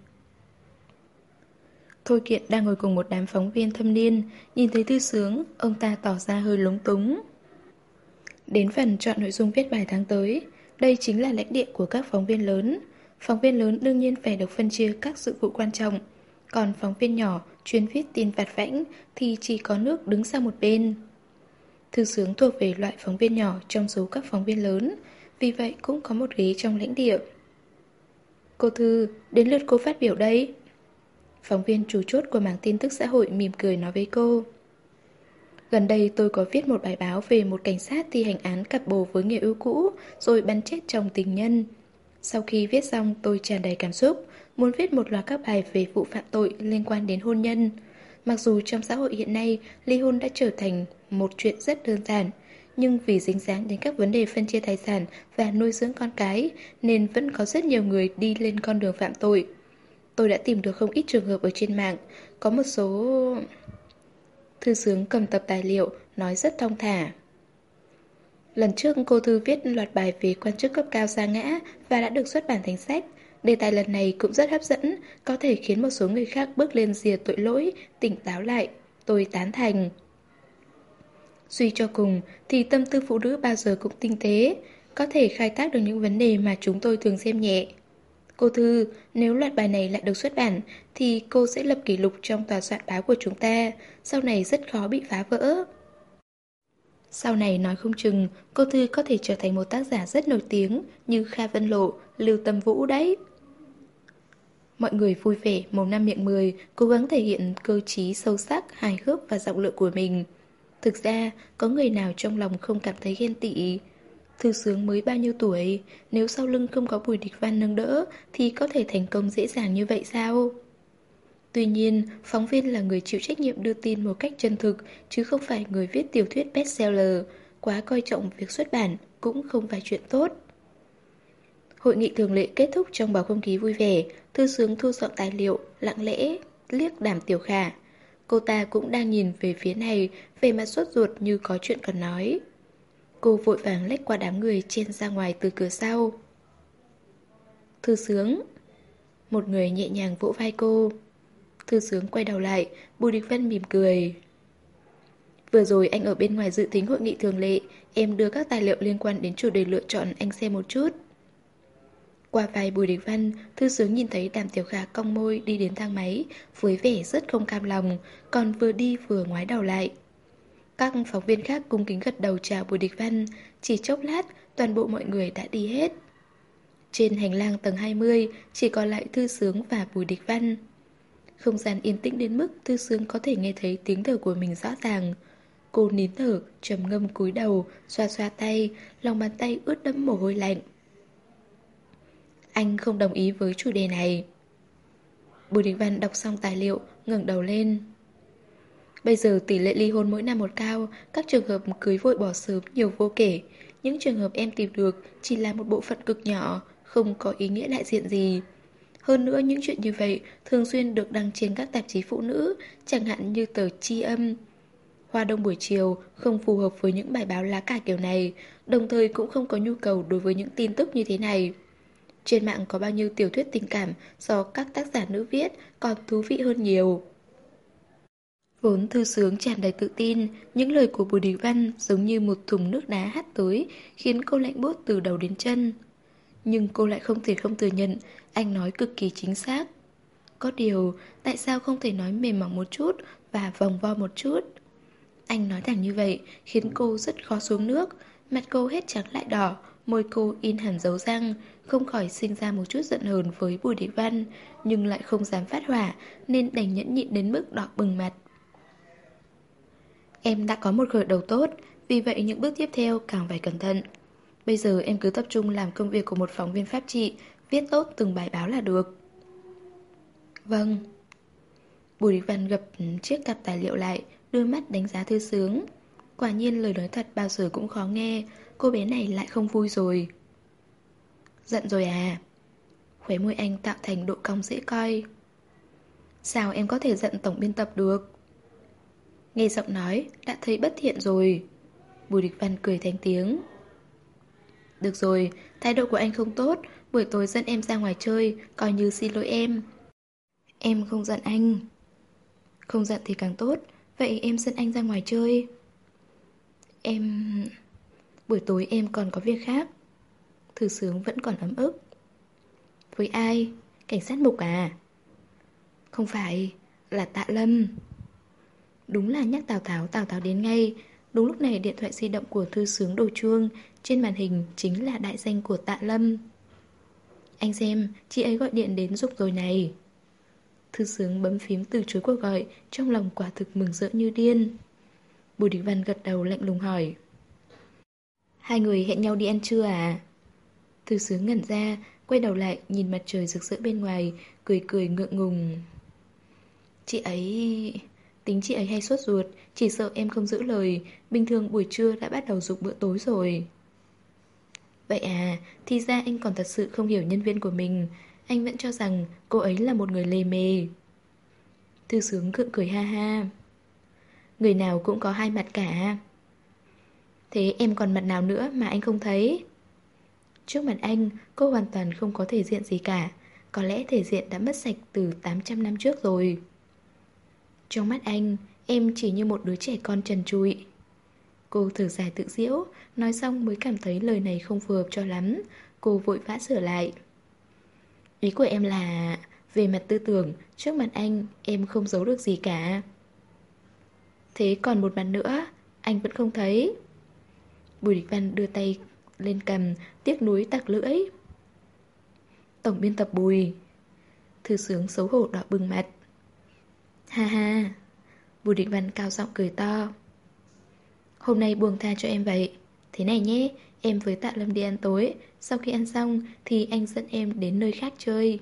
Thôi Kiện đang ngồi cùng một đám phóng viên thâm niên, nhìn thấy Thư Sướng, ông ta tỏ ra hơi lúng túng. Đến phần chọn nội dung viết bài tháng tới, đây chính là lãnh địa của các phóng viên lớn. Phóng viên lớn đương nhiên phải được phân chia các sự vụ quan trọng, còn phóng viên nhỏ chuyên viết tin vặt vãnh thì chỉ có nước đứng sang một bên. Thư Sướng thuộc về loại phóng viên nhỏ trong số các phóng viên lớn, vì vậy cũng có một ghế trong lãnh địa. Cô Thư, đến lượt cô phát biểu đây. Phóng viên chủ chốt của mảng tin tức xã hội mỉm cười nói với cô. Gần đây tôi có viết một bài báo về một cảnh sát thi hành án cặp bồ với người yêu cũ rồi bắn chết chồng tình nhân. Sau khi viết xong tôi tràn đầy cảm xúc, muốn viết một loạt các bài về vụ phạm tội liên quan đến hôn nhân. Mặc dù trong xã hội hiện nay, ly hôn đã trở thành một chuyện rất đơn giản, nhưng vì dính dáng đến các vấn đề phân chia tài sản và nuôi dưỡng con cái, nên vẫn có rất nhiều người đi lên con đường phạm tội. Tôi đã tìm được không ít trường hợp ở trên mạng, có một số... Thư xướng cầm tập tài liệu, nói rất thong thả. Lần trước cô Thư viết loạt bài về quan chức cấp cao sa ngã và đã được xuất bản thành sách. Đề tài lần này cũng rất hấp dẫn, có thể khiến một số người khác bước lên rìa tội lỗi, tỉnh táo lại. Tôi tán thành. Suy cho cùng thì tâm tư phụ nữ bao giờ cũng tinh tế, có thể khai thác được những vấn đề mà chúng tôi thường xem nhẹ. Cô Thư, nếu loạt bài này lại được xuất bản thì cô sẽ lập kỷ lục trong tòa soạn báo của chúng ta, sau này rất khó bị phá vỡ. Sau này nói không chừng, cô Thư có thể trở thành một tác giả rất nổi tiếng như Kha Vân Lộ, Lưu Tâm Vũ đấy. Mọi người vui vẻ, mồm năm miệng mười, cố gắng thể hiện cơ trí sâu sắc, hài hước và giọng lựa của mình. Thực ra, có người nào trong lòng không cảm thấy ghen tị? Thư xướng mới bao nhiêu tuổi, nếu sau lưng không có Bùi Địch Văn nâng đỡ thì có thể thành công dễ dàng như vậy sao? Tuy nhiên, phóng viên là người chịu trách nhiệm đưa tin một cách chân thực, chứ không phải người viết tiểu thuyết bestseller. Quá coi trọng việc xuất bản cũng không phải chuyện tốt. Hội nghị thường lệ kết thúc trong bầu không khí vui vẻ. Thư xướng thu dọn tài liệu, lặng lẽ liếc Đàm Tiểu Khả. Cô ta cũng đang nhìn về phía này, vẻ mặt sốt ruột như có chuyện cần nói. Cô vội vàng lách qua đám người chen ra ngoài từ cửa sau. Thư xướng. Một người nhẹ nhàng vỗ vai cô. Thư xướng quay đầu lại, Bùi Địch Vân mỉm cười. Vừa rồi anh ở bên ngoài dự tính hội nghị thường lệ, em đưa các tài liệu liên quan đến chủ đề lựa chọn anh xem một chút. Qua vai Bùi Địch Văn, Thư xướng nhìn thấy Đàm Tiểu Khả cong môi đi đến thang máy, với vẻ rất không cam lòng, còn vừa đi vừa ngoái đầu lại. Các phóng viên khác cung kính gật đầu chào Bùi Địch Văn, chỉ chốc lát toàn bộ mọi người đã đi hết. Trên hành lang tầng hai mươi chỉ còn lại Thư xướng và Bùi Địch Văn. Không gian yên tĩnh đến mức Thư xướng có thể nghe thấy tiếng thở của mình rõ ràng. Cô nín thở, trầm ngâm cúi đầu, xoa xoa tay, lòng bàn tay ướt đẫm mồ hôi lạnh. Anh không đồng ý với chủ đề này. Bùi Địch Văn đọc xong tài liệu, ngẩng đầu lên. Bây giờ tỷ lệ ly hôn mỗi năm một cao, các trường hợp cưới vội bỏ sớm nhiều vô kể. Những trường hợp em tìm được chỉ là một bộ phận cực nhỏ, không có ý nghĩa đại diện gì. Hơn nữa những chuyện như vậy thường xuyên được đăng trên các tạp chí phụ nữ, chẳng hạn như tờ Tri Âm. Hoa Đông buổi chiều không phù hợp với những bài báo lá cải kiểu này, đồng thời cũng không có nhu cầu đối với những tin tức như thế này. Trên mạng có bao nhiêu tiểu thuyết tình cảm do các tác giả nữ viết còn thú vị hơn nhiều. Vốn Thư xướng tràn đầy tự tin, những lời của Bùi Địch Văn giống như một thùng nước đá hắt tới, khiến cô lạnh buốt từ đầu đến chân. Nhưng cô lại không thể không thừa nhận, anh nói cực kỳ chính xác. Có điều, tại sao không thể nói mềm mỏng một chút và vòng vo một chút? Anh nói thẳng như vậy, khiến cô rất khó xuống nước, mặt cô hết trắng lại đỏ, môi cô in hẳn dấu răng, không khỏi sinh ra một chút giận hờn với Bùi Địch Văn, nhưng lại không dám phát hỏa, nên đành nhẫn nhịn đến mức đỏ bừng mặt. Em đã có một khởi đầu tốt, vì vậy những bước tiếp theo càng phải cẩn thận. Bây giờ em cứ tập trung làm công việc của một phóng viên pháp trị, viết tốt từng bài báo là được. Vâng. Bùi Địch Văn gập chiếc cặp tài liệu lại, đôi mắt đánh giá Thư xướng. Quả nhiên lời nói thật bao giờ cũng khó nghe, cô bé này lại không vui rồi. Giận rồi à? Khóe môi anh tạo thành độ cong dễ coi. Sao em có thể giận tổng biên tập được? Nghe giọng nói đã thấy bất thiện rồi. Bùi Địch Văn cười thành tiếng. Được rồi, thái độ của anh không tốt, buổi tối dẫn em ra ngoài chơi, coi như xin lỗi em. Em không giận anh. Không giận thì càng tốt, vậy em dẫn anh ra ngoài chơi. Em... Buổi tối em còn có việc khác. Thư xướng vẫn còn ấm ức. Với ai? Cảnh sát Mục à? Không phải, là Tạ Lâm. Đúng là nhắc Tào Tháo, Tào Tháo đến ngay. Đúng lúc này điện thoại di động của Thư xướng đổ chuông. Trên màn hình chính là đại danh của Tạ Lâm. Anh xem, chị ấy gọi điện đến giúp rồi này. Thư xướng bấm phím từ chối cuộc gọi, trong lòng quả thực mừng rỡ như điên. Bùi Đình Văn gật đầu lạnh lùng hỏi. Hai người hẹn nhau đi ăn trưa à? Thư Sướng ngẩn ra, quay đầu lại nhìn mặt trời rực rỡ bên ngoài, cười cười ngượng ngùng. Chị ấy... Tính chị ấy hay sốt ruột, chỉ sợ em không giữ lời. Bình thường buổi trưa đã bắt đầu giục bữa tối rồi. Vậy à, thì ra anh còn thật sự không hiểu nhân viên của mình. Anh vẫn cho rằng cô ấy là một người lề mề. Thư Sướng gượng cười ha ha. Người nào cũng có hai mặt cả. Thế em còn mặt nào nữa mà anh không thấy? Trước mặt anh, cô hoàn toàn không có thể diện gì cả. Có lẽ thể diện đã mất sạch từ tám trăm năm trước rồi. Trong mắt anh, em chỉ như một đứa trẻ con trần trụi. Cô thở dài tự giễu, nói xong mới cảm thấy lời này không phù hợp cho lắm. Cô vội vã sửa lại. Ý của em là, về mặt tư tưởng, trước mặt anh, em không giấu được gì cả. Thế còn một mặt nữa, anh vẫn không thấy. Bùi Địch Văn đưa tay lên cầm, tiếc nuối tặc lưỡi. Tổng biên tập Bùi. Thư Sướng xấu hổ đỏ bừng mặt. Ha ha. Bùi Địch Văn cao giọng cười to. Hôm nay buông tha cho em vậy. Thế này nhé, em với Tạ Lâm đi ăn tối. Sau khi ăn xong thì anh dẫn em đến nơi khác chơi.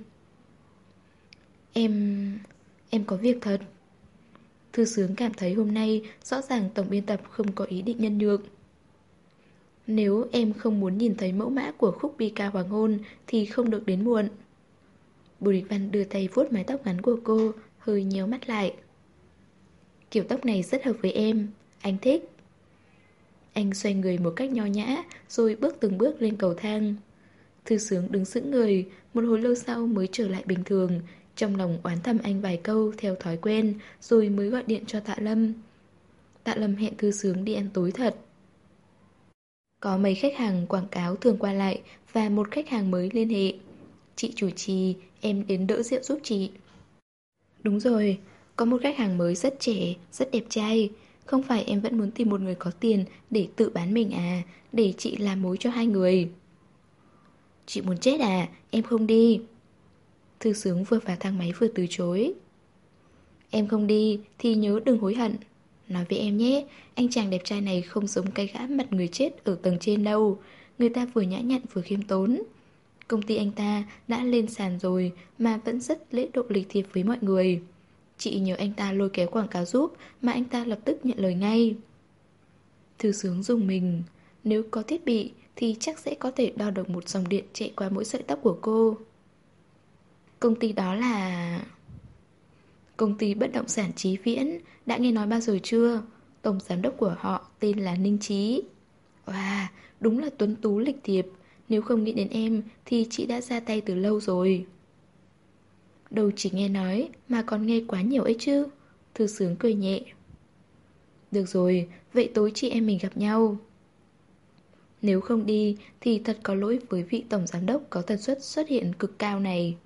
Em... em có việc thật. Thư Sướng cảm thấy hôm nay rõ ràng tổng biên tập không có ý định nhân nhượng. Nếu em không muốn nhìn thấy mẫu mã của khúc bi ca hoàng hôn thì không được đến muộn. Bùi Địch Văn đưa tay vuốt mái tóc ngắn của cô, hơi nhéo mắt lại. Kiểu tóc này rất hợp với em, anh thích. Anh xoay người một cách nho nhã, rồi bước từng bước lên cầu thang. Thư Sướng đứng sững người, một hồi lâu sau mới trở lại bình thường. Trong lòng oán thầm anh vài câu theo thói quen, rồi mới gọi điện cho Tạ Lâm. Tạ Lâm hẹn Thư Sướng đi ăn tối thật. Có mấy khách hàng quảng cáo thường qua lại và một khách hàng mới liên hệ. Chị chủ trì, em đến đỡ rượu giúp chị. Đúng rồi, có một khách hàng mới rất trẻ, rất đẹp trai. Không phải em vẫn muốn tìm một người có tiền để tự bán mình à, để chị làm mối cho hai người. Chị muốn chết à, em không đi. Thư Sướng vừa vào thang máy vừa từ chối. Em không đi thì nhớ đừng hối hận. Nói với em nhé, anh chàng đẹp trai này không giống cái gã mặt người chết ở tầng trên đâu. Người ta vừa nhã nhặn vừa khiêm tốn. Công ty anh ta đã lên sàn rồi mà vẫn rất lễ độ lịch thiệp với mọi người. Chị nhờ anh ta lôi kéo quảng cáo giúp mà anh ta lập tức nhận lời ngay. Thư Sướng dùng mình. Nếu có thiết bị thì chắc sẽ có thể đo được một dòng điện chạy qua mỗi sợi tóc của cô. Công ty đó là... Công ty bất động sản Chí Viễn. Đã nghe nói bao giờ chưa? Tổng giám đốc của họ tên là Ninh Chí. Wow, đúng là tuấn tú lịch thiệp. Nếu không nghĩ đến em thì chị đã ra tay từ lâu rồi. Đâu chỉ nghe nói mà còn nghe quá nhiều ấy chứ. Thư Sướng cười nhẹ. Được rồi, vậy tối chị em mình gặp nhau. Nếu không đi thì thật có lỗi với vị tổng giám đốc có tần suất xuất hiện cực cao này.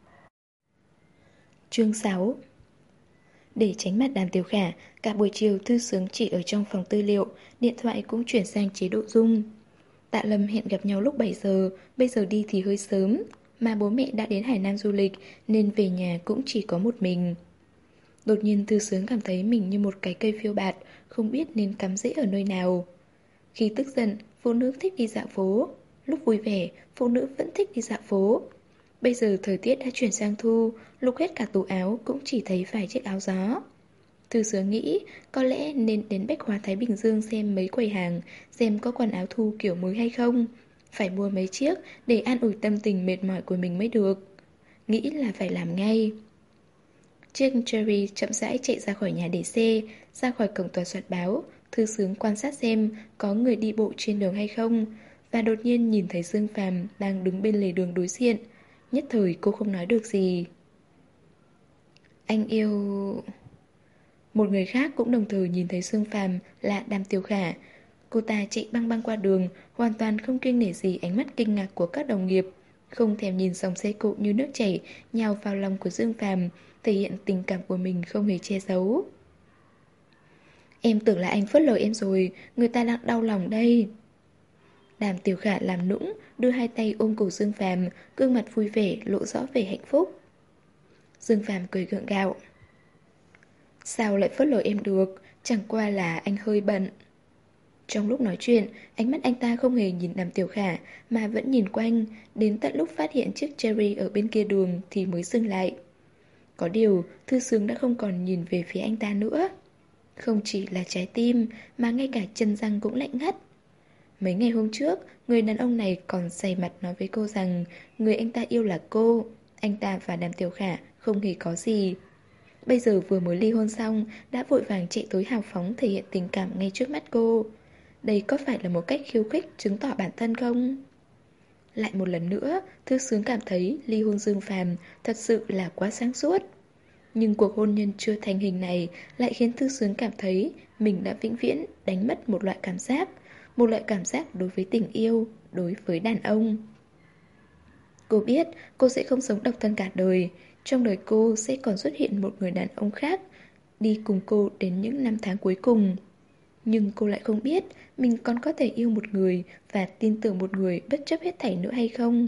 Chương sáu. Để tránh mặt Đàm Tiểu Khả, cả buổi chiều Thư Sướng chỉ ở trong phòng tư liệu, điện thoại cũng chuyển sang chế độ rung. Tạ Lâm hẹn gặp nhau lúc bảy giờ, bây giờ đi thì hơi sớm, mà bố mẹ đã đến Hải Nam du lịch nên về nhà cũng chỉ có một mình. Đột nhiên Thư Sướng cảm thấy mình như một cái cây phiêu bạt, không biết nên cắm rễ ở nơi nào. Khi tức giận, phụ nữ thích đi dạo phố. Lúc vui vẻ, phụ nữ vẫn thích đi dạo phố. Bây giờ thời tiết đã chuyển sang thu, lục hết cả tủ áo cũng chỉ thấy vài chiếc áo gió. Thư Sướng nghĩ có lẽ nên đến Bách Hóa Thái Bình Dương xem mấy quầy hàng, xem có quần áo thu kiểu mới hay không. Phải mua mấy chiếc để an ủi tâm tình mệt mỏi của mình mới được. Nghĩ là phải làm ngay. Chiếc Cherry chậm rãi chạy ra khỏi nhà để xe, ra khỏi cổng tòa soạn báo. Thư Sướng quan sát xem có người đi bộ trên đường hay không, và đột nhiên nhìn thấy Dương Phàm đang đứng bên lề đường đối diện. Nhất thời cô không nói được gì. Anh yêu... Một người khác cũng đồng thời nhìn thấy Dương Phàm là Đàm Tiểu Khả. Cô ta chạy băng băng qua đường, hoàn toàn không kiêng nể gì ánh mắt kinh ngạc của các đồng nghiệp, không thèm nhìn dòng xe cộ như nước chảy nhào vào lòng của Dương Phàm, thể hiện tình cảm của mình không hề che giấu. Em tưởng là anh phớt lờ em rồi, người ta đang đau lòng đây. Đàm Tiểu Khả làm nũng, đưa hai tay ôm cổ Dương Phàm, gương mặt vui vẻ lộ rõ vẻ hạnh phúc. Dương Phàm cười gượng gạo. Sao lại phớt lờ em được? Chẳng qua là anh hơi bận. Trong lúc nói chuyện, ánh mắt anh ta không hề nhìn Đàm Tiểu Khả mà vẫn nhìn quanh, đến tận lúc phát hiện chiếc Cherry ở bên kia đường thì mới dừng lại. Có điều, Thư Sướng đã không còn nhìn về phía anh ta nữa. Không chỉ là trái tim mà ngay cả chân răng cũng lạnh ngắt. Mấy ngày hôm trước, người đàn ông này còn dày mặt nói với cô rằng người anh ta yêu là cô, anh ta và Đàm Tiểu Khả không hề có gì. Bây giờ vừa mới ly hôn xong, đã vội vàng chạy tới hào phóng thể hiện tình cảm ngay trước mắt cô. Đây có phải là một cách khiêu khích chứng tỏ bản thân không? Lại một lần nữa, Thư Sướng cảm thấy ly hôn Dương Phàm thật sự là quá sáng suốt. Nhưng cuộc hôn nhân chưa thành hình này lại khiến Thư Sướng cảm thấy mình đã vĩnh viễn đánh mất một loại cảm giác, một loại cảm giác đối với tình yêu, đối với đàn ông. Cô biết cô sẽ không sống độc thân cả đời, trong đời cô sẽ còn xuất hiện một người đàn ông khác, đi cùng cô đến những năm tháng cuối cùng. Nhưng cô lại không biết mình còn có thể yêu một người và tin tưởng một người bất chấp hết thảy nữa hay không.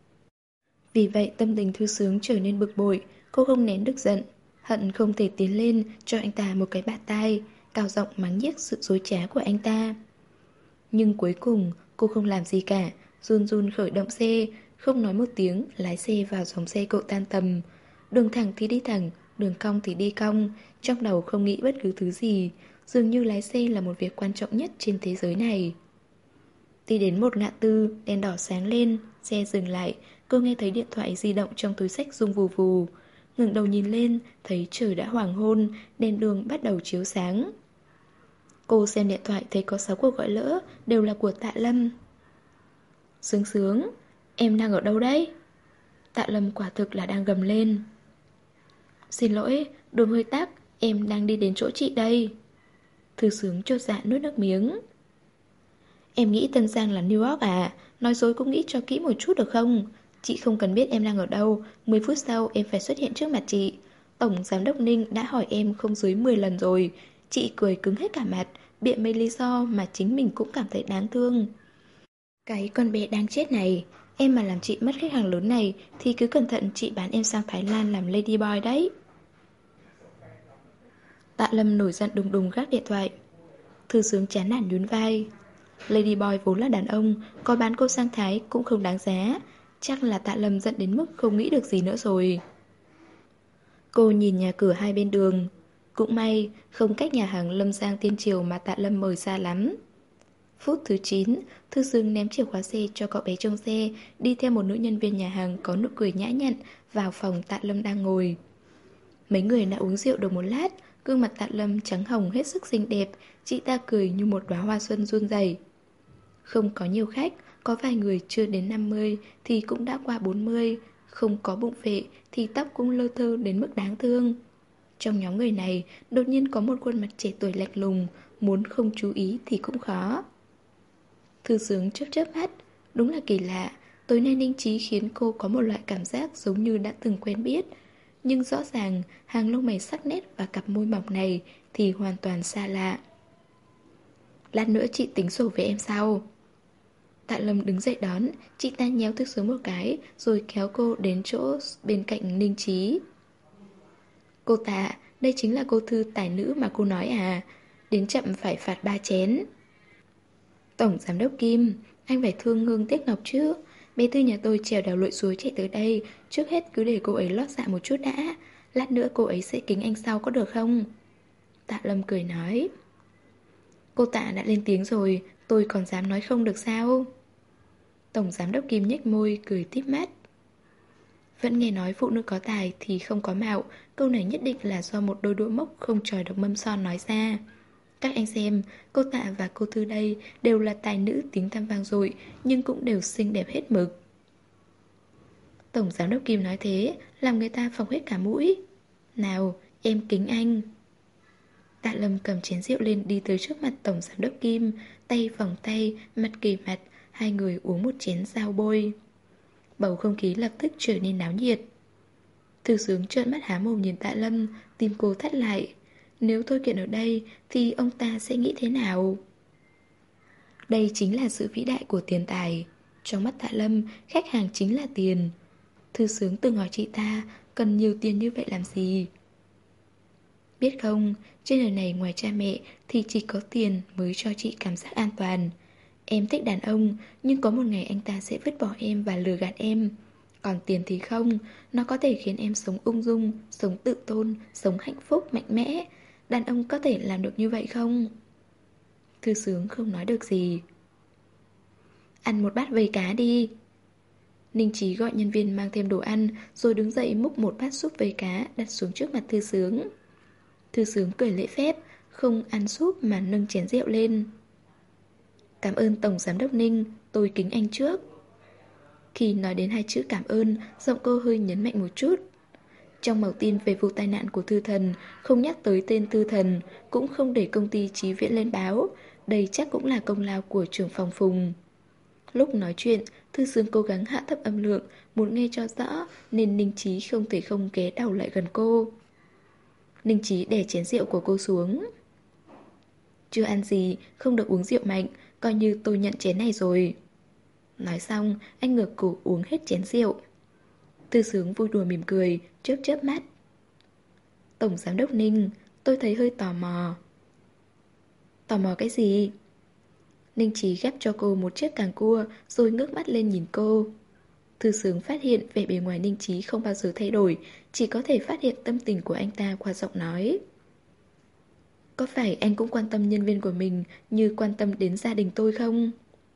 Vì vậy tâm tình Thư Sướng trở nên bực bội. Cô không nén được giận, hận không thể tiến lên cho anh ta một cái bạt tai, cao giọng mắng nhiếc sự dối trá của anh ta. Nhưng cuối cùng cô không làm gì cả, run run khởi động xe, không nói một tiếng lái xe vào dòng xe cộ tan tầm. Đường thẳng thì đi thẳng, đường cong thì đi cong, trong đầu không nghĩ bất cứ thứ gì. Dường như lái xe là một việc quan trọng nhất trên thế giới này. Đi đến một ngã tư, đèn đỏ sáng lên, xe dừng lại. Cô nghe thấy điện thoại di động trong túi xách rung vù vù. Ngẩng đầu nhìn lên, thấy trời đã hoàng hôn, đèn đường bắt đầu chiếu sáng. Cô xem điện thoại thấy có sáu cuộc gọi lỡ, đều là của Tạ Lâm. Sướng Sướng, em đang ở đâu đấy? Tạ Lâm quả thực là đang gầm lên. Xin lỗi, đường hơi tắc, em đang đi đến chỗ chị đây. Thư Sướng chột dạ nuốt nước miếng. Em nghĩ Tân Giang là New York à? Nói dối cũng nghĩ cho kỹ một chút được không? Chị không cần biết em đang ở đâu, mười phút sau em phải xuất hiện trước mặt chị. Tổng giám đốc Ninh đã hỏi em không dưới mười lần rồi. Chị cười cứng hết cả mặt, bịa mấy lý do mà chính mình cũng cảm thấy đáng thương. Cái con bé đang chết này, em mà làm chị mất khách hàng lớn này thì cứ cẩn thận chị bán em sang Thái Lan làm ladyboy đấy. Tạ Lâm nổi giận đùng đùng gác điện thoại. Thư Sướng chán nản nhún vai. Ladyboy vốn là đàn ông, có bán cô sang Thái cũng không đáng giá. Chắc là Tạ Lâm giận đến mức không nghĩ được gì nữa rồi. Cô nhìn nhà cửa hai bên đường. Cũng may, không cách nhà hàng Lâm Giang Tiên Triều mà Tạ Lâm mời xa lắm. Phút thứ chín, Thư Sướng ném chìa khóa xe cho cậu bé trong xe, đi theo một nữ nhân viên nhà hàng có nụ cười nhã nhặn vào phòng Tạ Lâm đang ngồi. Mấy người đã uống rượu được một lát, gương mặt Tạ Lâm trắng hồng hết sức xinh đẹp, chị ta cười như một đóa hoa xuân run rẩy. Không có nhiều khách, có vài người chưa đến năm mươi thì cũng đã qua bốn mươi, không có bụng phệ thì tóc cũng lơ thơ đến mức đáng thương. Trong nhóm người này, đột nhiên có một khuôn mặt trẻ tuổi lạnh lùng, muốn không chú ý thì cũng khó. Thư Sướng chớp chớp mắt, đúng là kỳ lạ, tối nay Ninh Trí khiến cô có một loại cảm giác giống như đã từng quen biết. Nhưng rõ ràng, hàng lông mày sắc nét và cặp môi mỏng này thì hoàn toàn xa lạ. Lát nữa chị tính sổ với em sau. Tạ Lâm đứng dậy đón, chị ta nhéo Thư Sướng một cái, rồi kéo cô đến chỗ bên cạnh Ninh Trí. Cô Tạ, đây chính là cô Thư tài nữ mà cô nói à? Đến chậm phải phạt ba chén. Tổng giám đốc Kim, anh phải thương Hương tiếc ngọc chứ. Bé Thư nhà tôi trèo đèo lội suối chạy tới đây, trước hết cứ để cô ấy lót dạ một chút đã. Lát nữa cô ấy sẽ kính anh sau có được không? Tạ Lâm cười nói. Cô Tạ đã lên tiếng rồi, tôi còn dám nói không được sao? Tổng giám đốc Kim nhếch môi, cười tít mắt. Vẫn nghe nói phụ nữ có tài thì không có mạo. Câu này nhất định là do một đôi đũa mốc không chòi được mâm son nói ra. Các anh xem, cô Tạ và cô Thư đây đều là tài nữ tiếng tăm vang dội, nhưng cũng đều xinh đẹp hết mực. Tổng giám đốc Kim nói thế, làm người ta phồng hết cả mũi. Nào, em kính anh. Tạ Lâm cầm chén rượu lên đi tới trước mặt tổng giám đốc Kim, tay vòng tay, mặt kề mặt, hai người uống một chén giao bôi. Bầu không khí lập tức trở nên náo nhiệt. Thư Sướng trợn mắt há mồm nhìn Tạ Lâm, tim cô thắt lại. Nếu Thôi Kiện ở đây thì ông ta sẽ nghĩ thế nào? Đây chính là sự vĩ đại của tiền tài. Trong mắt Tạ Lâm, khách hàng chính là tiền. Thư Sướng từng hỏi chị ta cần nhiều tiền như vậy làm gì? Biết không, trên đời này ngoài cha mẹ thì chỉ có tiền mới cho chị cảm giác an toàn. Em thích đàn ông, nhưng có một ngày anh ta sẽ vứt bỏ em và lừa gạt em. Còn tiền thì không, nó có thể khiến em sống ung dung, sống tự tôn, sống hạnh phúc, mạnh mẽ. Đàn ông có thể làm được như vậy không? Thư Sướng không nói được gì. Ăn một bát vây cá đi. Ninh Chí gọi nhân viên mang thêm đồ ăn, rồi đứng dậy múc một bát súp vây cá đặt xuống trước mặt Thư Sướng. Thư Sướng cười lễ phép, không ăn súp mà nâng chén rượu lên. Cảm ơn Tổng Giám đốc Ninh, tôi kính anh trước. Khi nói đến hai chữ cảm ơn, giọng cô hơi nhấn mạnh một chút. Trong mẩu tin về vụ tai nạn của Thư Thần, không nhắc tới tên Thư Thần, cũng không để công ty Chí Viễn lên báo. Đây chắc cũng là công lao của trưởng phòng Phùng. Lúc nói chuyện, Thư Sướng cố gắng hạ thấp âm lượng, muốn nghe cho rõ, nên Ninh Chí không thể không ghé đầu lại gần cô. Ninh Chí đè chén rượu của cô xuống. Chưa ăn gì, không được uống rượu mạnh, coi như tôi nhận chén này rồi. Nói xong, anh ngửa cổ uống hết chén rượu. Thư Sướng vui đùa mỉm cười, chớp chớp mắt. Tổng Giám đốc Ninh, tôi thấy hơi tò mò. Tò mò cái gì? Ninh Chí gắp cho cô một chiếc càng cua, rồi ngước mắt lên nhìn cô. Thư Sướng phát hiện vẻ bề ngoài Ninh Chí không bao giờ thay đổi, chỉ có thể phát hiện tâm tình của anh ta qua giọng nói. Có phải anh cũng quan tâm nhân viên của mình như quan tâm đến gia đình tôi không?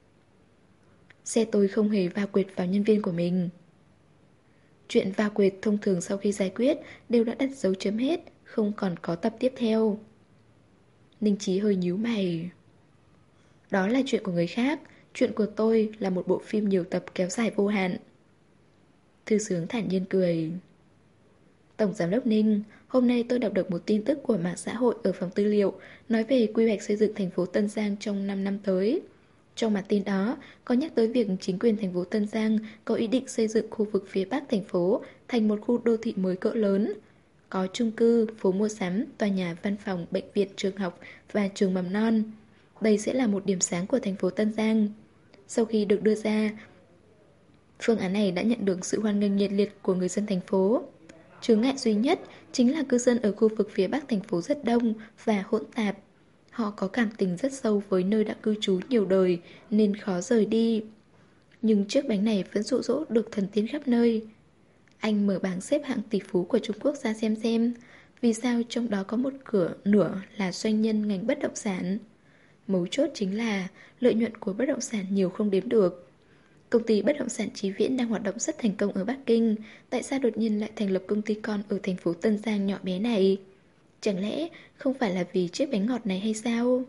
Xe tôi không hề va quệt vào nhân viên của mình. Chuyện va quệt thông thường sau khi giải quyết đều đã đặt dấu chấm hết, không còn có tập tiếp theo. Ninh Chí hơi nhíu mày. Đó là chuyện của người khác, chuyện của tôi là một bộ phim nhiều tập kéo dài vô hạn. Thư Sướng thản nhiên cười. Tổng Giám đốc Ninh, hôm nay tôi đọc được một tin tức của mạng xã hội ở phòng tư liệu nói về quy hoạch xây dựng thành phố Tân Giang trong năm năm tới. Trong bản tin đó, có nhắc tới việc chính quyền thành phố Tân Giang có ý định xây dựng khu vực phía Bắc thành phố thành một khu đô thị mới cỡ lớn. Có chung cư, phố mua sắm, tòa nhà văn phòng, bệnh viện, trường học và trường mầm non. Đây sẽ là một điểm sáng của thành phố Tân Giang. Sau khi được đưa ra, phương án này đã nhận được sự hoan nghênh nhiệt liệt của người dân thành phố. Chướng ngại duy nhất chính là cư dân ở khu vực phía Bắc thành phố rất đông và hỗn tạp. Họ có cảm tình rất sâu với nơi đã cư trú nhiều đời nên khó rời đi. Nhưng chiếc bánh này vẫn dụ dỗ được thần tiên khắp nơi. Anh mở bảng xếp hạng tỷ phú của Trung Quốc ra xem xem, vì sao trong đó có một cửa nửa là doanh nhân ngành bất động sản. Mấu chốt chính là lợi nhuận của bất động sản nhiều không đếm được. Công ty bất động sản Chí Viễn đang hoạt động rất thành công ở Bắc Kinh, tại sao đột nhiên lại thành lập công ty con ở thành phố Tân Giang nhỏ bé này? Chẳng lẽ không phải là vì chiếc bánh ngọt này hay sao?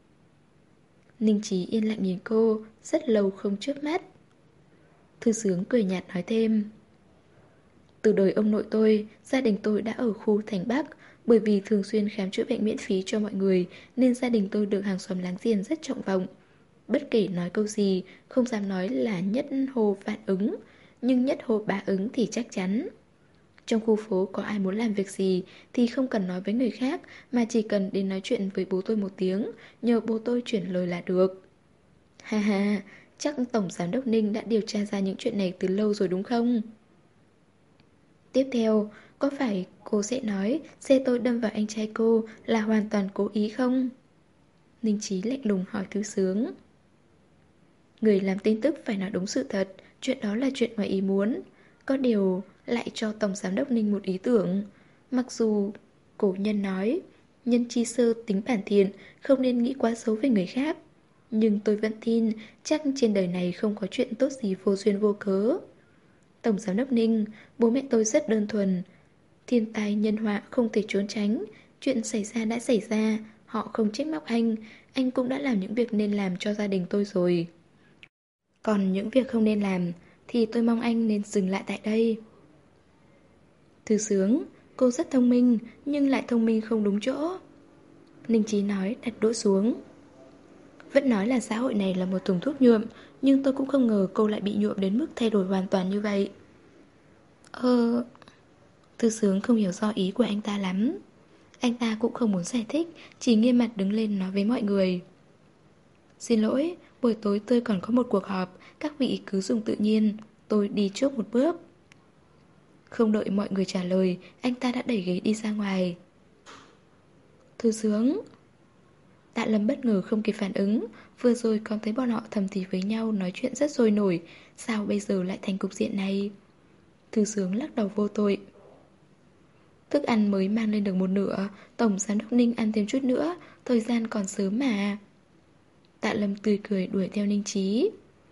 Ninh Chí yên lặng nhìn cô, rất lâu không chớp mắt. Thư Sướng cười nhạt nói thêm. Từ đời ông nội tôi, gia đình tôi đã ở khu thành Bắc. Bởi vì thường xuyên khám chữa bệnh miễn phí cho mọi người nên gia đình tôi được hàng xóm láng giềng rất trọng vọng. Bất kể nói câu gì, không dám nói là nhất hô vạn ứng, nhưng nhất hô bá ứng thì chắc chắn. Trong khu phố có ai muốn làm việc gì thì không cần nói với người khác, mà chỉ cần đến nói chuyện với bố tôi một tiếng, nhờ bố tôi chuyển lời là được. Ha ha, chắc Tổng Giám đốc Ninh đã điều tra ra những chuyện này từ lâu rồi đúng không? Tiếp theo, có phải cô sẽ nói xe tôi đâm vào anh trai cô là hoàn toàn cố ý không? Ninh Chí lạnh lùng hỏi Thư Sướng. Người làm tin tức phải nói đúng sự thật, chuyện đó là chuyện ngoài ý muốn. Có điều lại cho Tổng Giám đốc Ninh một ý tưởng. Mặc dù cổ nhân nói nhân chi sơ tính bản thiện, không nên nghĩ quá xấu về người khác, nhưng tôi vẫn tin chắc trên đời này không có chuyện tốt gì vô duyên vô cớ. Tổng Giám đốc Ninh, bố mẹ tôi rất đơn thuần. Thiên tai nhân họa không thể trốn tránh. Chuyện xảy ra đã xảy ra. Họ không trách móc anh. Anh cũng đã làm những việc nên làm cho gia đình tôi rồi. Còn những việc không nên làm thì tôi mong anh nên dừng lại tại đây. Thư Sướng, cô rất thông minh nhưng lại thông minh không đúng chỗ. Ninh Chí nói đặt đũa xuống. Vẫn nói là xã hội này là một thùng thuốc nhuộm, nhưng tôi cũng không ngờ cô lại bị nhuộm đến mức thay đổi hoàn toàn như vậy. Ờ... Thư Sướng không hiểu do ý của anh ta lắm. Anh ta cũng không muốn giải thích, chỉ nghiêm mặt đứng lên nói với mọi người. Xin lỗi, buổi tối tôi còn có một cuộc họp, các vị cứ dùng tự nhiên, tôi đi trước một bước. Không đợi mọi người trả lời, anh ta đã đẩy ghế đi ra ngoài. Thư Sướng. Tạ Lâm bất ngờ không kịp phản ứng. Vừa rồi còn thấy bọn họ thầm thì với nhau, nói chuyện rất sôi nổi. Sao bây giờ lại thành cục diện này? Thư Sướng lắc đầu vô tội. Thức ăn mới mang lên được một nửa, Tổng Giám đốc Ninh ăn thêm chút nữa, thời gian còn sớm mà. Tạ Lâm tươi cười đuổi theo Ninh Chí.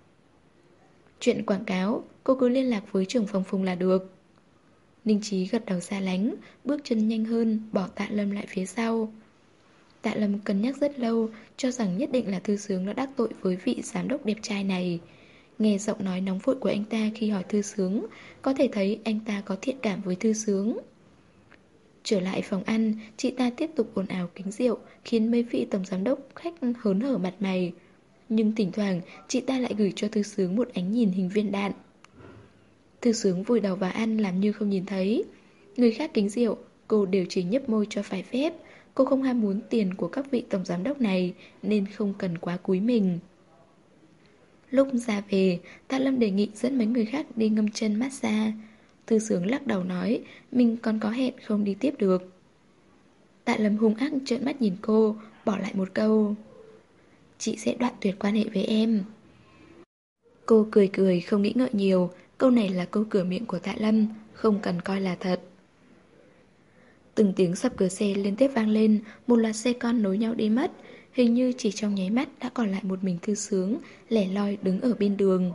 Chuyện quảng cáo, cô cứ liên lạc với trưởng phòng Phùng là được. Ninh Chí gật đầu xa lánh, bước chân nhanh hơn, bỏ Tạ Lâm lại phía sau. Tạ Lâm cân nhắc rất lâu, cho rằng nhất định là Thư Sướng đã đắc tội với vị giám đốc đẹp trai này. Nghe giọng nói nóng vội của anh ta khi hỏi Thư Sướng, có thể thấy anh ta có thiện cảm với Thư Sướng. Trở lại phòng ăn, chị ta tiếp tục ồn ào kính rượu, khiến mấy vị tổng giám đốc khách hớn hở mặt mày. Nhưng thỉnh thoảng, chị ta lại gửi cho Thư Sướng một ánh nhìn hình viên đạn. Thư Sướng vùi đầu vào ăn làm như không nhìn thấy. Người khác kính rượu, cô đều chỉ nhấp môi cho phải phép. Cô không ham muốn tiền của các vị tổng giám đốc này, nên không cần quá cúi mình. Lúc ra về, Tạ Lâm đề nghị dẫn mấy người khác đi ngâm chân massage. Thư Sướng lắc đầu nói, mình còn có hẹn không đi tiếp được. Tạ Lâm hung ác trợn mắt nhìn cô, bỏ lại một câu: chị sẽ đoạn tuyệt quan hệ với em. Cô cười cười không nghĩ ngợi nhiều, câu này là câu cửa miệng của Tạ Lâm, không cần coi là thật. Từng tiếng sập cửa xe liên tiếp vang lên, một loạt xe con nối nhau đi mất. Hình như chỉ trong nháy mắt đã còn lại một mình Thư Sướng, lẻ loi đứng ở bên đường.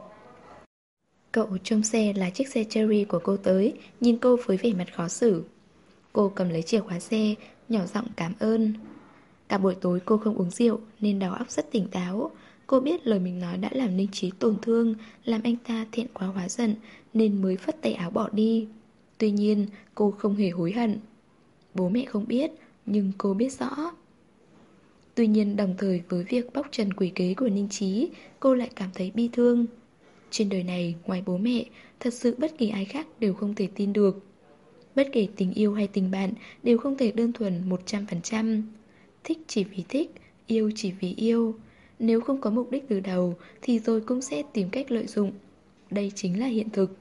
Cậu trong xe là chiếc xe Cherry của cô tới, nhìn cô với vẻ mặt khó xử. Cô cầm lấy chìa khóa xe, nhỏ giọng cảm ơn. Cả buổi tối cô không uống rượu nên đầu óc rất tỉnh táo. Cô biết lời mình nói đã làm Ninh Chí tổn thương, làm anh ta thẹn quá hóa giận, nên mới phất tay áo bỏ đi. Tuy nhiên cô không hề hối hận. Bố mẹ không biết, nhưng cô biết rõ. Tuy nhiên đồng thời với việc bóc trần quỷ kế của Ninh Chí, cô lại cảm thấy bi thương. Trên đời này, ngoài bố mẹ, thật sự bất kỳ ai khác đều không thể tin được. Bất kể tình yêu hay tình bạn đều không thể đơn thuần một trăm phần trăm. Thích chỉ vì thích, yêu chỉ vì yêu. Nếu không có mục đích từ đầu thì rồi cũng sẽ tìm cách lợi dụng. Đây chính là hiện thực.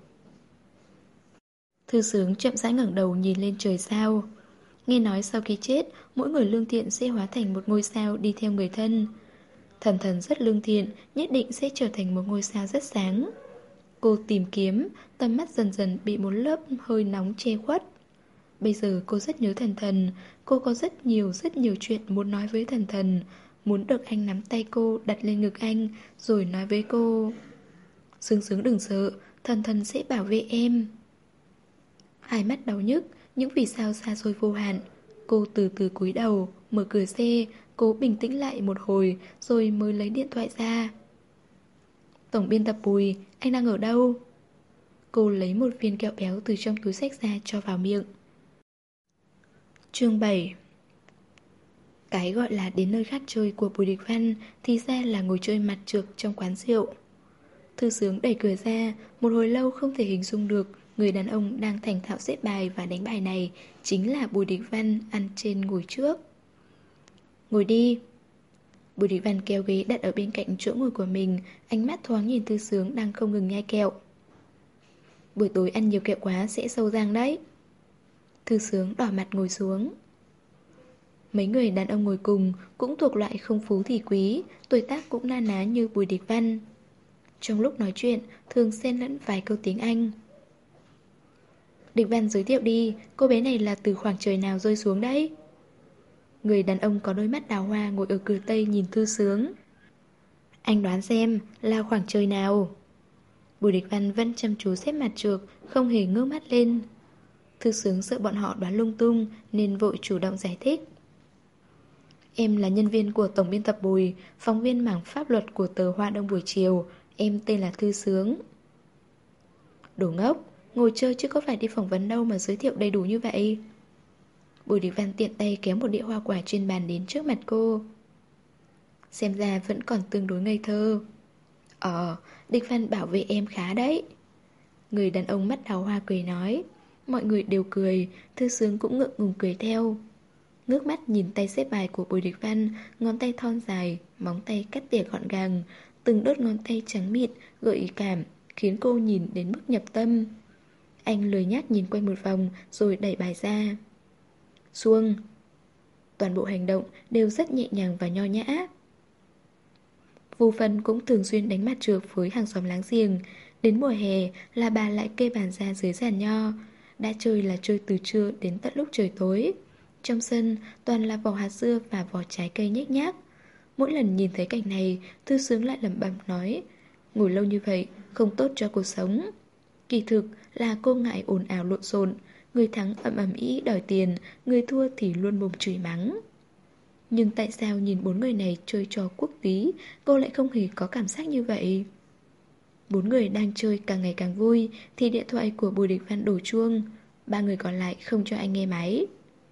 Thư Sướng chậm rãi ngẩng đầu nhìn lên trời sao. Nghe nói sau khi chết, mỗi người lương thiện sẽ hóa thành một ngôi sao đi theo người thân. Thần Thần rất lương thiện, nhất định sẽ trở thành một ngôi sao rất sáng. Cô tìm kiếm, tầm mắt dần dần bị một lớp hơi nóng che khuất. Bây giờ cô rất nhớ Thần Thần, cô có rất nhiều rất nhiều chuyện muốn nói với Thần Thần. Muốn được anh nắm tay cô đặt lên ngực anh, rồi nói với cô: Sướng Sướng đừng sợ, Thần Thần sẽ bảo vệ em. Hai mắt đau nhức, những vì sao xa xôi vô hạn. Cô từ từ cúi đầu, mở cửa xe, cố bình tĩnh lại một hồi, rồi mới lấy điện thoại ra. Tổng biên tập Bùi, anh đang ở đâu? Cô lấy một viên kẹo béo từ trong túi xách ra cho vào miệng. Chương bảy. Cái gọi là đến nơi khác chơi của Bùi Địch Văn thì ra là ngồi chơi mặt trược trong quán rượu. Thư Sướng đẩy cửa ra, một hồi lâu không thể hình dung được người đàn ông đang thành thạo xếp bài và đánh bài này chính là Bùi Địch Văn ăn trên ngồi trước. Ngồi đi. Bùi Địch Văn kéo ghế đặt ở bên cạnh chỗ ngồi của mình, ánh mắt thoáng nhìn Thư Sướng đang không ngừng nhai kẹo. Buổi tối ăn nhiều kẹo quá sẽ sâu răng đấy. Thư Sướng đỏ mặt ngồi xuống. Mấy người đàn ông ngồi cùng cũng thuộc loại không phú thì quý, tuổi tác cũng na ná như Bùi Địch Văn. Trong lúc nói chuyện, thường xen lẫn vài câu tiếng Anh. Địch Văn giới thiệu đi, cô bé này là từ khoảng trời nào rơi xuống đấy? Người đàn ông có đôi mắt đào hoa ngồi ở cửa tây nhìn Thư Sướng. Anh đoán xem là khoảng trời nào? Bùi Địch Văn vẫn chăm chú xếp mặt trược, không hề ngước mắt lên. Thư Sướng sợ bọn họ đoán lung tung nên vội chủ động giải thích. Em là nhân viên của tổng biên tập Bùi, phóng viên mảng pháp luật của tờ Hoa Đông buổi chiều. Em tên là Thư Sướng. Đồ ngốc, ngồi chơi chứ có phải đi phỏng vấn đâu mà giới thiệu đầy đủ như vậy. Bùi Địch Văn tiện tay kéo một đĩa hoa quả trên bàn đến trước mặt cô. Xem ra vẫn còn tương đối ngây thơ. Ờ, Địch Văn bảo vệ em khá đấy. Người đàn ông mắt đào hoa cười nói. Mọi người đều cười, Thư Sướng cũng ngượng ngùng cười theo. Ngước mắt nhìn tay xếp bài của Bùi Địch Văn, ngón tay thon dài, móng tay cắt tỉa gọn gàng, từng đốt ngón tay trắng mịn, gợi ý cảm, khiến cô nhìn đến mức nhập tâm. Anh lười nhác nhìn quanh một vòng rồi đẩy bài ra. Xuông. Toàn bộ hành động đều rất nhẹ nhàng và nho nhã. Vô Vân cũng thường xuyên đánh mặt trược với hàng xóm láng giềng. Đến mùa hè là bà lại kê bàn ra dưới giàn nho. Đã chơi là chơi từ trưa đến tận lúc trời tối. Trong sân toàn là vỏ hạt dưa và vỏ trái cây nhếch nhác. Mỗi lần nhìn thấy cảnh này, Thư Sướng lại lẩm bẩm nói: ngồi lâu như vậy không tốt cho cuộc sống. Kỳ thực là cô ngại ồn ào lộn xộn. Người thắng ầm ầm ĩ đòi tiền, người thua thì luôn mồm chửi mắng. Nhưng tại sao nhìn bốn người này chơi trò quốc túy, cô lại không hề có cảm giác như vậy? Bốn người đang chơi càng ngày càng vui thì điện thoại của Bùi Địch Văn đổ chuông. Ba người còn lại không cho anh nghe máy.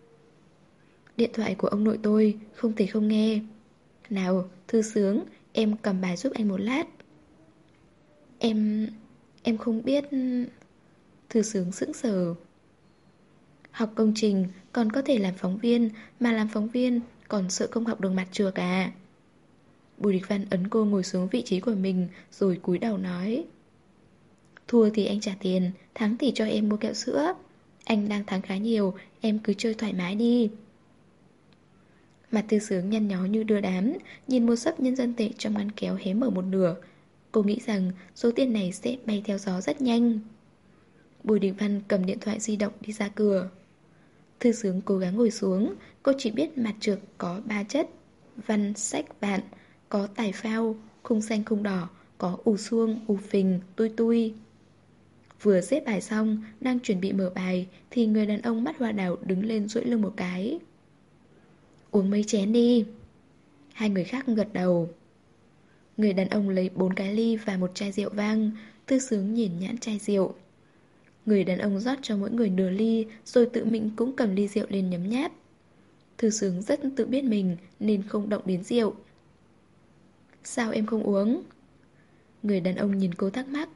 Điện thoại của ông nội tôi, không thể không nghe. Nào, Thư Sướng, em cầm bài giúp anh một lát. Em... em không biết... Thư Sướng sững sờ. Học công trình còn có thể làm phóng viên, mà làm phóng viên còn sợ không học được mặt trược à? Bùi Địch Văn ấn cô ngồi xuống vị trí của mình rồi cúi đầu nói: thua thì anh trả tiền, thắng thì cho em mua kẹo sữa. Anh đang thắng khá nhiều, em cứ chơi thoải mái đi. Mặt Thư Sướng nhăn nhó như đưa đám, nhìn một xấp nhân dân tệ trong ngăn kéo hé mở một nửa. Cô nghĩ rằng số tiền này sẽ bay theo gió rất nhanh. Bùi Địch Văn cầm điện thoại di động đi ra cửa. Thư Sướng cố gắng ngồi xuống. Cô chỉ biết mặt trược có ba chất: văn, sách, vạn. Có tài phao, khung xanh khung đỏ. Có ù xuông, ù phình, tui tui. Vừa xếp bài xong, đang chuẩn bị mở bài thì người đàn ông mắt hoa đào đứng lên duỗi lưng một cái. Uống mấy chén đi. Hai người khác gật đầu. Người đàn ông lấy bốn cái ly và một chai rượu vang. Thư Sướng nhìn nhãn chai rượu. Người đàn ông rót cho mỗi người nửa ly, rồi tự mình cũng cầm ly rượu lên nhấm nháp. Thư Sướng rất tự biết mình nên không động đến rượu. Sao em không uống? Người đàn ông nhìn cô thắc mắc.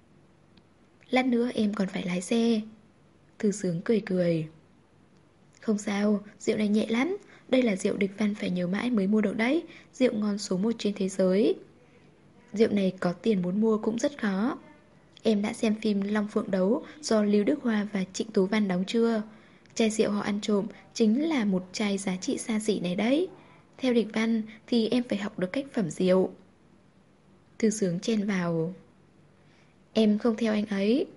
Lát nữa em còn phải lái xe. Thư Sướng cười cười. Không sao, rượu này nhẹ lắm. Đây là rượu Địch Văn phải nhớ mãi mới mua được đấy. Rượu ngon số một trên thế giới. Rượu này có tiền muốn mua cũng rất khó. Em đã xem phim Long Phượng Đấu do Lưu Đức Hoa và Trịnh Tú Văn đóng chưa? Chai rượu họ ăn trộm chính là một chai giá trị xa xỉ này đấy. Theo Địch Văn thì em phải học được cách phẩm rượu. Thư Sướng chen vào. Em không theo anh ấy.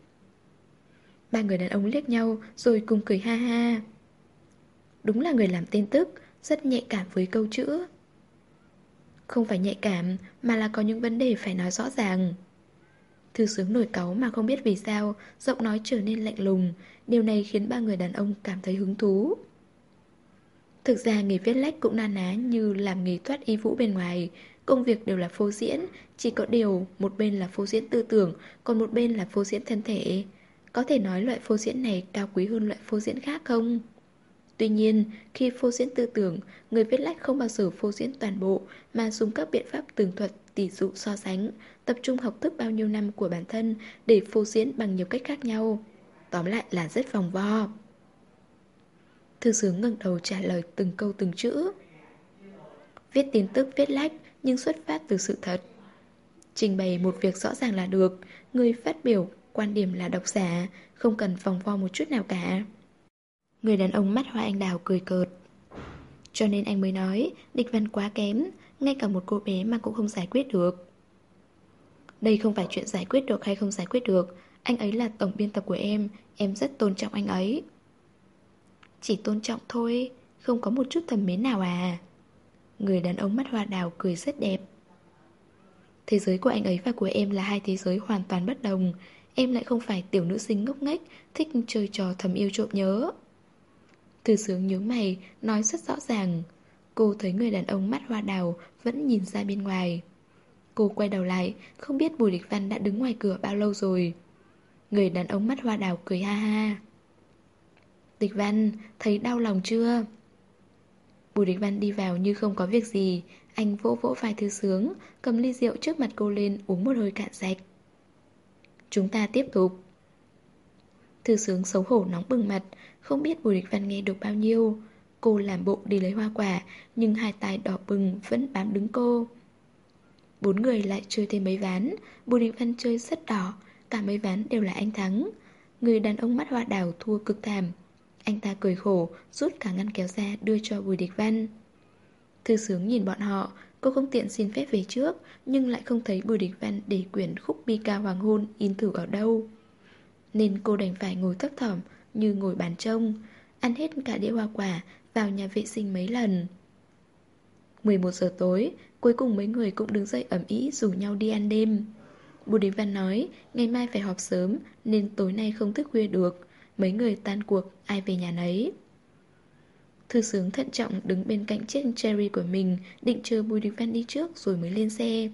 Ba người đàn ông liếc nhau rồi cùng cười ha ha. Đúng là người làm tin tức, rất nhạy cảm với câu chữ. Không phải nhạy cảm, mà là có những vấn đề phải nói rõ ràng. Thư Sướng nổi cáu mà không biết vì sao, giọng nói trở nên lạnh lùng. Điều này khiến ba người đàn ông cảm thấy hứng thú. Thực ra nghề viết lách cũng na ná như làm nghề thoát y vũ bên ngoài. Công việc đều là phô diễn, chỉ có điều một bên là phô diễn tư tưởng, còn một bên là phô diễn thân thể. Có thể nói loại phô diễn này cao quý hơn loại phô diễn khác không? Tuy nhiên, khi phô diễn tư tưởng, người viết lách không bao giờ phô diễn toàn bộ, mà dùng các biện pháp tường thuật, tỉ dụ so sánh, tập trung học thức bao nhiêu năm của bản thân để phô diễn bằng nhiều cách khác nhau. Tóm lại là rất vòng vo. Thư Sướng ngẩng đầu trả lời từng câu từng chữ. Viết tin tức viết lách nhưng xuất phát từ sự thật. Trình bày một việc rõ ràng là được. Người phát biểu quan điểm là độc giả, không cần vòng vo một chút nào cả. Người đàn ông mắt hoa anh đào cười cợt. Cho nên anh mới nói Địch Văn quá kém, ngay cả một cô bé mà cũng không giải quyết được. Đây không phải chuyện giải quyết được hay không giải quyết được. Anh ấy là tổng biên tập của em, em rất tôn trọng anh ấy. Chỉ tôn trọng thôi, không có một chút thầm mến nào à? Người đàn ông mắt hoa đào cười rất đẹp. Thế giới của anh ấy và của em là hai thế giới hoàn toàn bất đồng. Em lại không phải tiểu nữ sinh ngốc nghếch, thích chơi trò thầm yêu trộm nhớ. Thư Sướng nhướng mày, nói rất rõ ràng. Cô thấy người đàn ông mắt hoa đào vẫn nhìn ra bên ngoài. Cô quay đầu lại, không biết Bùi Địch Văn đã đứng ngoài cửa bao lâu rồi. Người đàn ông mắt hoa đào cười ha ha. Địch Văn, thấy đau lòng chưa? Bùi Địch Văn đi vào như không có việc gì. Anh vỗ vỗ vai Thư Sướng, cầm ly rượu trước mặt cô lên uống một hơi cạn sạch. Chúng ta tiếp tục. Thư Sướng xấu hổ nóng bừng mặt, không biết Bùi Địch Văn nghe được bao nhiêu. Cô làm bộ đi lấy hoa quả, nhưng hai tay đỏ bừng vẫn bám đứng cô. Bốn người lại chơi thêm mấy ván. Bùi Địch Văn chơi rất đỏ, cả mấy ván đều là anh thắng. Người đàn ông mắt hoa đào thua cực thảm. Anh ta cười khổ, rút cả ngăn kéo ra đưa cho Bùi Địch Văn. Thư Sướng nhìn bọn họ, cô không tiện xin phép về trước, nhưng lại không thấy Bùi Địch Văn để quyển khúc bi ca hoàng hôn in thử ở đâu. Nên cô đành phải ngồi thấp thỏm như ngồi bàn trông, ăn hết cả đĩa hoa quả, vào nhà vệ sinh mấy lần. mười một giờ tối, cuối cùng mấy người cũng đứng dậy ầm ĩ rủ nhau đi ăn đêm. Bùi Đình Văn nói ngày mai phải họp sớm nên tối nay không thức khuya được. Mấy người tan cuộc, ai về nhà nấy. Thư Sướng thận trọng đứng bên cạnh chiếc Cherry của mình, định chờ Bùi Đình Văn đi trước rồi mới lên xe.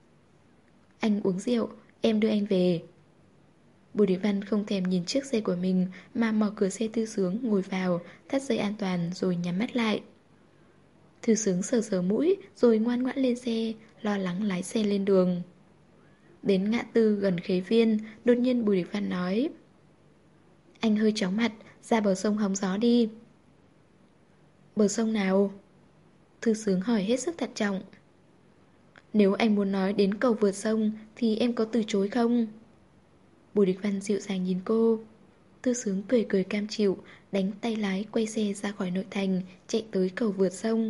Anh uống rượu, em đưa anh về. Bùi Đình Văn không thèm nhìn chiếc xe của mình mà mở cửa xe Thư Sướng ngồi vào, thắt dây an toàn rồi nhắm mắt lại. Thư Sướng sờ sờ mũi rồi ngoan ngoãn lên xe, lo lắng lái xe lên đường. Đến ngã tư gần Khế Viên, đột nhiên Bùi Đình Văn nói: anh hơi chóng mặt, ra bờ sông hóng gió đi. Bờ sông nào? Thư Sướng hỏi hết sức thận trọng. Nếu anh muốn nói đến cầu vượt sông thì em có từ chối không? Bùi Địch Văn dịu dàng nhìn cô. Thư Sướng cười cười cam chịu, đánh tay lái quay xe ra khỏi nội thành, chạy tới cầu vượt sông.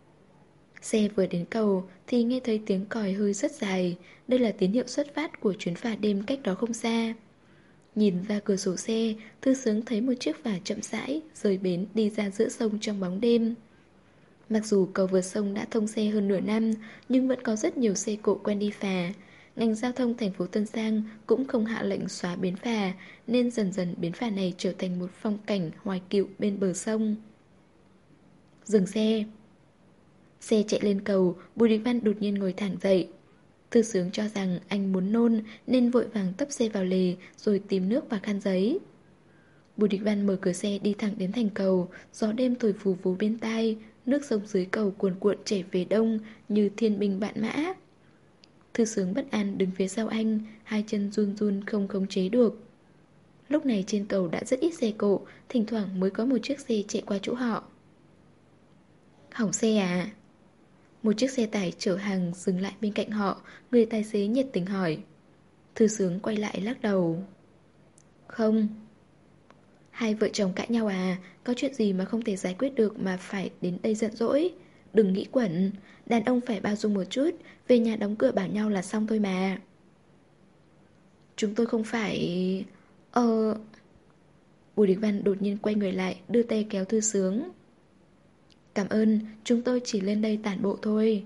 Xe vừa đến cầu thì nghe thấy tiếng còi hơi rất dài. Đây là tín hiệu xuất phát của chuyến phà đêm cách đó không xa. Nhìn ra cửa sổ xe, Thư Sướng thấy một chiếc phà chậm rãi rời bến đi ra giữa sông trong bóng đêm. Mặc dù cầu vượt sông đã thông xe hơn nửa năm, nhưng vẫn có rất nhiều xe cộ quen đi phà. Ngành giao thông thành phố Tân Giang cũng không hạ lệnh xóa bến phà, nên dần dần bến phà này trở thành một phong cảnh hoài cựu bên bờ sông. Dừng xe. Xe chạy lên cầu, Bùi Đình Văn đột nhiên ngồi thẳng dậy. Thư Sướng cho rằng anh muốn nôn nên vội vàng tấp xe vào lề rồi tìm nước và khăn giấy. Bùi Đình Văn mở cửa xe đi thẳng đến thành cầu, gió đêm thổi phù phù bên tai, nước sông dưới cầu cuồn cuộn chảy về đông như thiên binh vạn mã. Thư Sướng bất an đứng phía sau anh, hai chân run run không khống chế được. Lúc này trên cầu đã rất ít xe cộ, thỉnh thoảng mới có một chiếc xe chạy qua chỗ họ. Hỏng xe à? Một chiếc xe tải chở hàng dừng lại bên cạnh họ, người tài xế nhiệt tình hỏi. Thư Sướng quay lại lắc đầu. Không. Hai vợ chồng cãi nhau à? Có chuyện gì mà không thể giải quyết được mà phải đến đây giận dỗi? Đừng nghĩ quẩn, đàn ông phải bao dung một chút, về nhà đóng cửa bảo nhau là xong thôi mà. Chúng tôi không phải... Ờ... Bùi Đình Văn đột nhiên quay người lại, đưa tay kéo Thư Sướng. Cảm ơn, chúng tôi chỉ lên đây tản bộ thôi.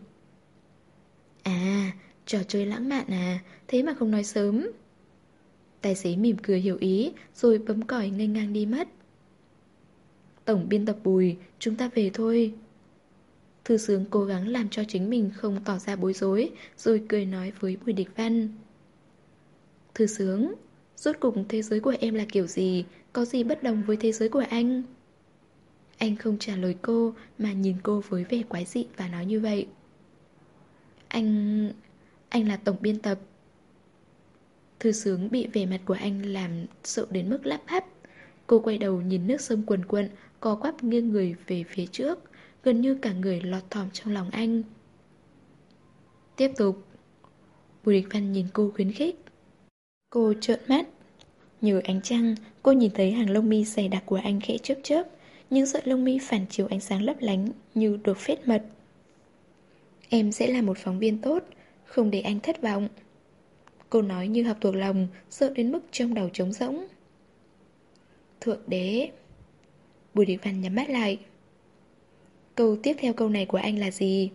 À, trò chơi lãng mạn à, thế mà không nói sớm. Tài xế mỉm cười hiểu ý, rồi bấm còi nghênh ngang đi mất. Tổng biên tập Bùi, chúng ta về thôi. Thư Sướng cố gắng làm cho chính mình không tỏ ra bối rối, rồi cười nói với Bùi Địch Văn. Thư Sướng, rốt cục thế giới của em là kiểu gì, có gì bất đồng với thế giới của anh? Anh không trả lời cô mà nhìn cô với vẻ quái dị và nói như vậy. Anh... anh là tổng biên tập. Thư Sướng bị vẻ mặt của anh làm sợ đến mức lắp bắp. Cô quay đầu nhìn nước sông cuồn cuộn, co quắp nghiêng người về phía trước, gần như cả người lọt thỏm trong lòng anh. Tiếp tục. Bùi Địch Văn nhìn cô khuyến khích. Cô trợn mắt. Nhờ ánh trăng, cô nhìn thấy hàng lông mi dày đặc của anh khẽ chớp chớp. Những sợi lông mi phản chiếu ánh sáng lấp lánh như được phết mật. Em sẽ là một phóng viên tốt, không để anh thất vọng. Cô nói như học thuộc lòng, sợ đến mức trong đầu trống rỗng. Thượng đế. Bùi Địch Văn nhắm mắt lại. Câu tiếp theo câu này của anh là gì?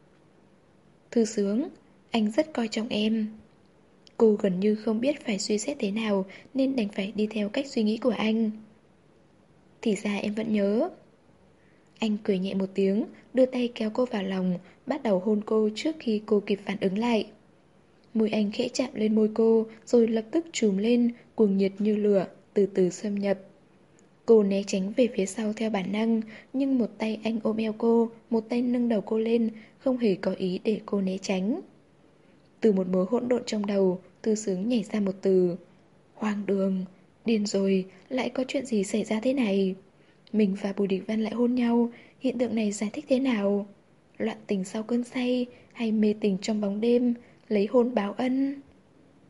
Thư Sướng, anh rất coi trọng em. Cô gần như không biết phải suy xét thế nào nên đành phải đi theo cách suy nghĩ của anh. Thì ra em vẫn nhớ. Anh cười nhẹ một tiếng, đưa tay kéo cô vào lòng, bắt đầu hôn cô trước khi cô kịp phản ứng lại. Môi anh khẽ chạm lên môi cô, rồi lập tức trùm lên, cuồng nhiệt như lửa, từ từ xâm nhập. Cô né tránh về phía sau theo bản năng, nhưng một tay anh ôm eo cô, một tay nâng đầu cô lên, không hề có ý để cô né tránh. Từ một mớ hỗn độn trong đầu, Thư Sướng nhảy ra một từ. Hoang đường, điên rồi, lại có chuyện gì xảy ra thế này? Mình và Bùi Địch Văn lại hôn nhau, hiện tượng này giải thích thế nào? Loạn tình sau cơn say, hay mê tình trong bóng đêm, lấy hôn báo ân?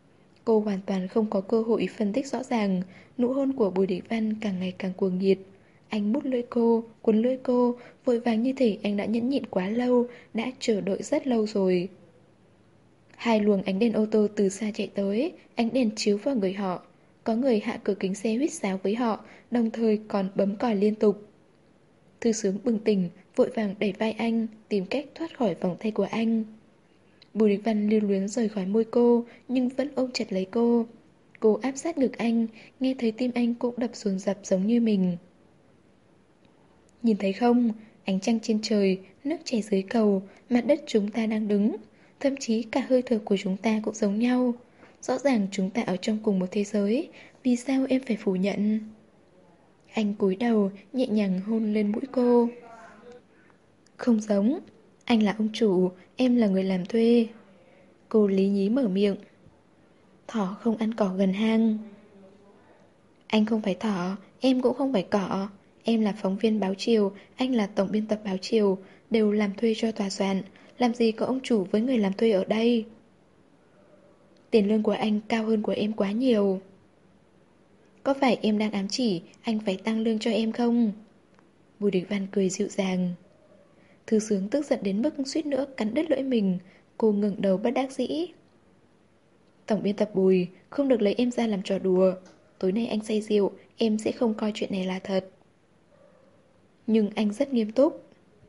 Cô hoàn toàn không có cơ hội phân tích rõ ràng. Nụ hôn của Bùi Địch Văn càng ngày càng cuồng nhiệt. Anh mút lưỡi cô, cuốn lưỡi cô, vội vàng như thể anh đã nhẫn nhịn quá lâu, đã chờ đợi rất lâu rồi. Hai luồng ánh đèn ô tô từ xa chạy tới, ánh đèn chiếu vào người họ. Có người hạ cửa kính xe huýt sáo với họ, đồng thời còn bấm còi liên tục. Thư Sướng bừng tỉnh, vội vàng đẩy vai anh, tìm cách thoát khỏi vòng tay của anh. Bùi Địch Văn lưu luyến rời khỏi môi cô, nhưng vẫn ôm chặt lấy cô. Cô áp sát ngực anh, nghe thấy tim anh cũng đập dồn dập giống như mình. Nhìn thấy không, ánh trăng trên trời, nước chảy dưới cầu, mặt đất chúng ta đang đứng. Thậm chí cả hơi thở của chúng ta cũng giống nhau. Rõ ràng chúng ta ở trong cùng một thế giới, vì sao em phải phủ nhận? Anh cúi đầu, nhẹ nhàng hôn lên mũi cô. Không giống. Anh là ông chủ, em là người làm thuê. Cô lý nhí mở miệng. Thỏ không ăn cỏ gần hang. Anh không phải thỏ, em cũng không phải cỏ. Em là phóng viên báo Chiều, anh là tổng biên tập báo Chiều, đều làm thuê cho tòa soạn. Làm gì có ông chủ với người làm thuê ở đây? Tiền lương của anh cao hơn của em quá nhiều. Có phải em đang ám chỉ anh phải tăng lương cho em không? Bùi Địch Văn cười dịu dàng. Thư Sướng tức giận đến mức suýt nữa cắn đứt lưỡi mình. Cô ngẩng đầu bất đắc dĩ. Tổng biên tập Bùi, không được lấy em ra làm trò đùa. Tối nay anh say rượu, em sẽ không coi chuyện này là thật. Nhưng anh rất nghiêm túc.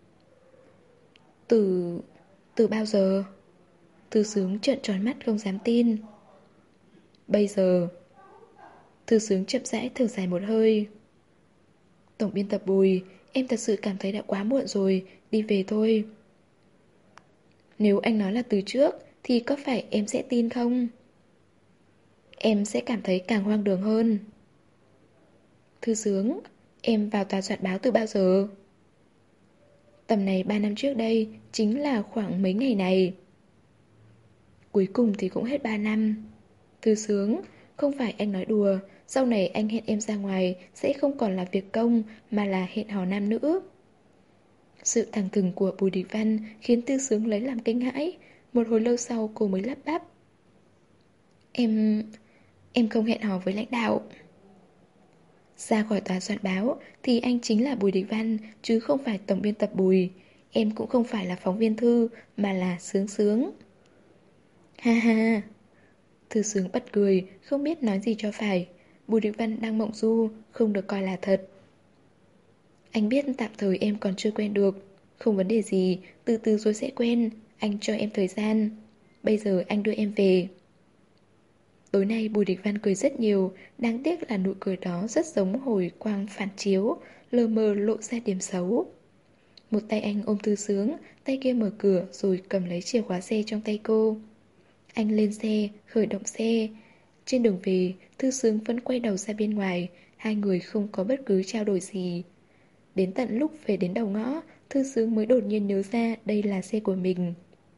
Từ... từ bao giờ? Thư Sướng trợn tròn mắt không dám tin. Bây giờ. Thư Sướng chậm rãi thở dài một hơi. Tổng biên tập Bùi, em thật sự cảm thấy đã quá muộn rồi, đi về thôi. Nếu anh nói là từ trước, thì có phải em sẽ tin không? Em sẽ cảm thấy càng hoang đường hơn. Thư Sướng, em vào tòa soạn báo từ bao giờ? Tầm này ba năm trước đây, chính là khoảng mấy ngày này. Cuối cùng thì cũng hết ba năm. Thư Sướng, không phải anh nói đùa, sau này anh hẹn em ra ngoài sẽ không còn là việc công mà là hẹn hò nam nữ. Sự thẳng thừng của Bùi Địch Văn khiến Thư Sướng lấy làm kinh hãi. Một hồi lâu sau cô mới lắp bắp. Em... em không hẹn hò với lãnh đạo. Ra khỏi tòa soạn báo thì anh chính là Bùi Địch Văn, chứ không phải tổng biên tập Bùi. Em cũng không phải là phóng viên Thư, mà là Sướng Sướng. Ha ha. Thư Sướng bật cười, không biết nói gì cho phải. Bùi Địch Văn đang mộng du, không được coi là thật. Anh biết tạm thời em còn chưa quen được. Không vấn đề gì, từ từ rồi sẽ quen. Anh cho em thời gian. Bây giờ anh đưa em về. Tối nay Bùi Địch Văn cười rất nhiều. Đáng tiếc là nụ cười đó rất giống hồi quang phản chiếu, lờ mờ lộ ra điểm xấu. Một tay anh ôm Thư Sướng, tay kia mở cửa rồi cầm lấy chìa khóa xe trong tay cô. Anh lên xe, khởi động xe. Trên đường về, Thư Sướng vẫn quay đầu ra bên ngoài. Hai người không có bất cứ trao đổi gì. Đến tận lúc về đến đầu ngõ, Thư Sướng mới đột nhiên nhớ ra đây là xe của mình.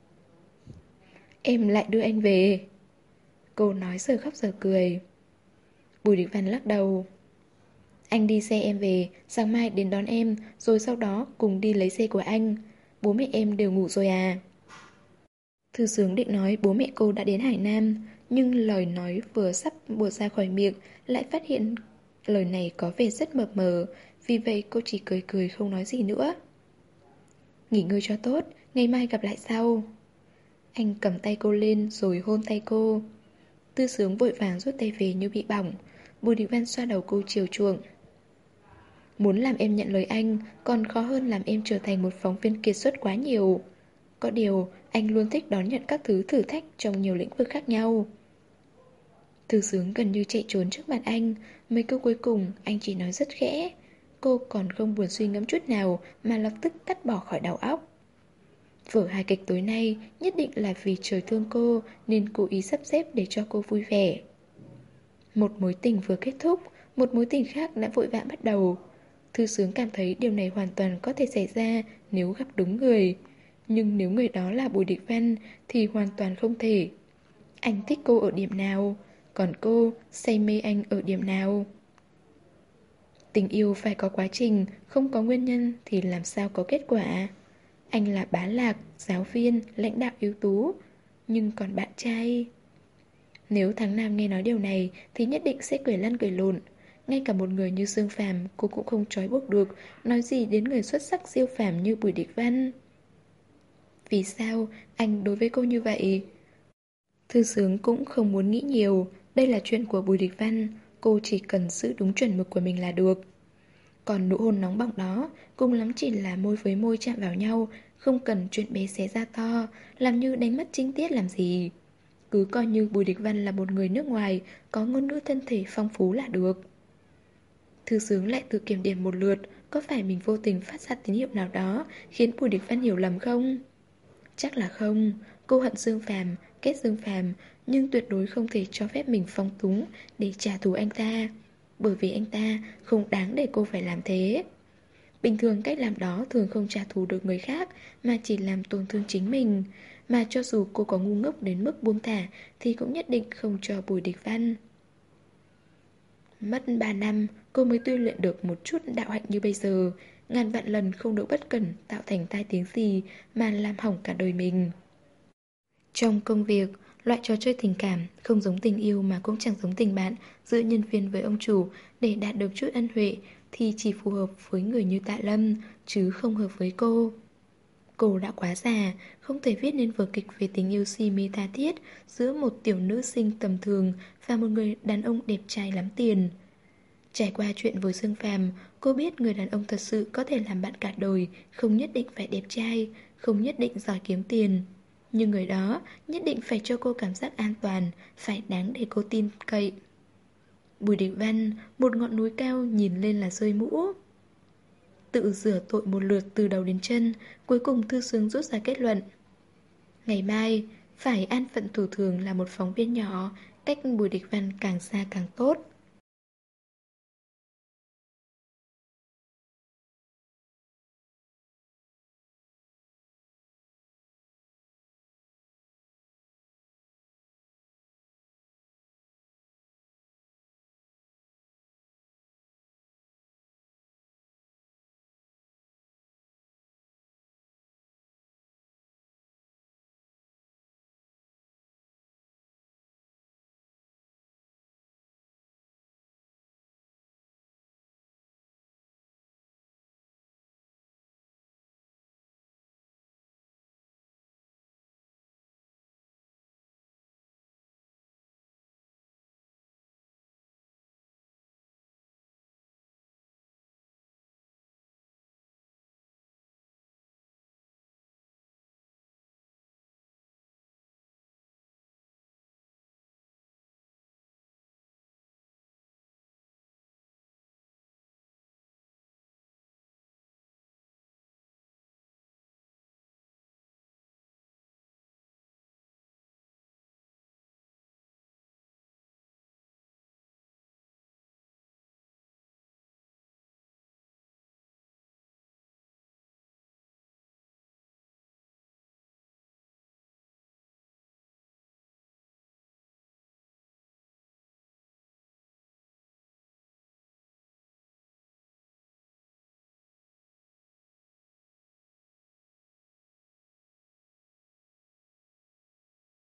Em lại đưa anh về. Cô nói giờ khóc giờ cười. Bùi Địch Văn lắc đầu. Anh đi xe em về, sáng mai đến đón em, rồi sau đó cùng đi lấy xe của anh. Bố mẹ em đều ngủ rồi à? Thư Sướng định nói bố mẹ cô đã đến Hải Nam, nhưng lời nói vừa sắp buột ra khỏi miệng lại phát hiện lời này có vẻ rất mập mờ. Vì vậy cô chỉ cười cười không nói gì nữa. Nghỉ ngơi cho tốt, ngày mai gặp lại sau. Anh cầm tay cô lên rồi hôn tay cô. Thư Sướng vội vàng rút tay về như bị bỏng. Bùi Địch Văn xoa đầu cô chiều chuộng. Muốn làm em nhận lời anh còn khó hơn làm em trở thành một phóng viên kiệt xuất quá nhiều. Có điều anh luôn thích đón nhận các thứ thử thách trong nhiều lĩnh vực khác nhau. Thư Sướng gần như chạy trốn trước mặt anh. Mấy câu cuối cùng anh chỉ nói rất khẽ. Cô còn không buồn suy ngẫm chút nào mà lập tức cắt bỏ khỏi đầu óc. Vở hài kịch tối nay nhất định là vì trời thương cô nên cố ý sắp xếp để cho cô vui vẻ. Một mối tình vừa kết thúc, một mối tình khác đã vội vã bắt đầu. Thư Sướng cảm thấy điều này hoàn toàn có thể xảy ra nếu gặp đúng người. Nhưng nếu người đó là Bùi Địch Văn thì hoàn toàn không thể. Anh thích cô ở điểm nào, còn cô say mê anh ở điểm nào? Tình yêu phải có quá trình, không có nguyên nhân thì làm sao có kết quả? Anh là bá lạc, giáo viên, lãnh đạo ưu tú. Nhưng còn bạn trai... Nếu thằng Nam nghe nói điều này thì nhất định sẽ cười lăn cười lộn. Ngay cả một người như Dương Phàm cô cũng không trói buộc được, nói gì đến người xuất sắc siêu phàm như Bùi Địch Văn. Vì sao anh đối với cô như vậy? Thư Sướng cũng không muốn nghĩ nhiều. Đây là chuyện của Bùi Địch Văn, cô chỉ cần giữ đúng chuẩn mực của mình là được. Còn nụ hôn nóng bỏng đó, cùng lắm chỉ là môi với môi chạm vào nhau, không cần chuyện bé xé ra to, làm như đánh mất chính tiết làm gì. Cứ coi như Bùi Địch Văn là một người nước ngoài, có ngôn ngữ thân thể phong phú là được. Thư Sướng lại tự kiểm điểm một lượt, có phải mình vô tình phát ra tín hiệu nào đó khiến Bùi Địch Văn hiểu lầm không? Chắc là không. Cô hận Dương Phàm, ghét Dương Phàm, nhưng tuyệt đối không thể cho phép mình phóng túng để trả thù anh ta, bởi vì anh ta không đáng để cô phải làm thế. Bình thường cách làm đó thường không trả thù được người khác, mà chỉ làm tổn thương chính mình. Mà cho dù cô có ngu ngốc đến mức buông thả thì cũng nhất định không cho Bùi Địch Văn. Mất ba năm, cô mới tu luyện được một chút đạo hạnh như bây giờ. Ngàn vạn lần không được bất cẩn tạo thành tai tiếng gì mà làm hỏng cả đời mình. Trong công việc, loại trò chơi tình cảm không giống tình yêu mà cũng chẳng giống tình bạn giữa nhân viên với ông chủ để đạt được chút ân huệ thì chỉ phù hợp với người như Tạ Lâm, chứ không hợp với cô. Cô đã quá già, không thể viết nên vở kịch về tình yêu si mê tha thiết giữa một tiểu nữ sinh tầm thường và một người đàn ông đẹp trai lắm tiền. Trải qua chuyện với Dương Phàm, cô biết người đàn ông thật sự có thể làm bạn cả đời, không nhất định phải đẹp trai, không nhất định giỏi kiếm tiền. Nhưng người đó nhất định phải cho cô cảm giác an toàn, phải đáng để cô tin cậy. Bùi Địch Văn, một ngọn núi cao nhìn lên là rơi mũ. Tự rửa tội một lượt từ đầu đến chân, cuối cùng Thư Sướng rút ra kết luận. Ngày mai, phải an phận thủ thường là một phóng viên nhỏ, cách Bùi Địch Văn càng xa càng tốt.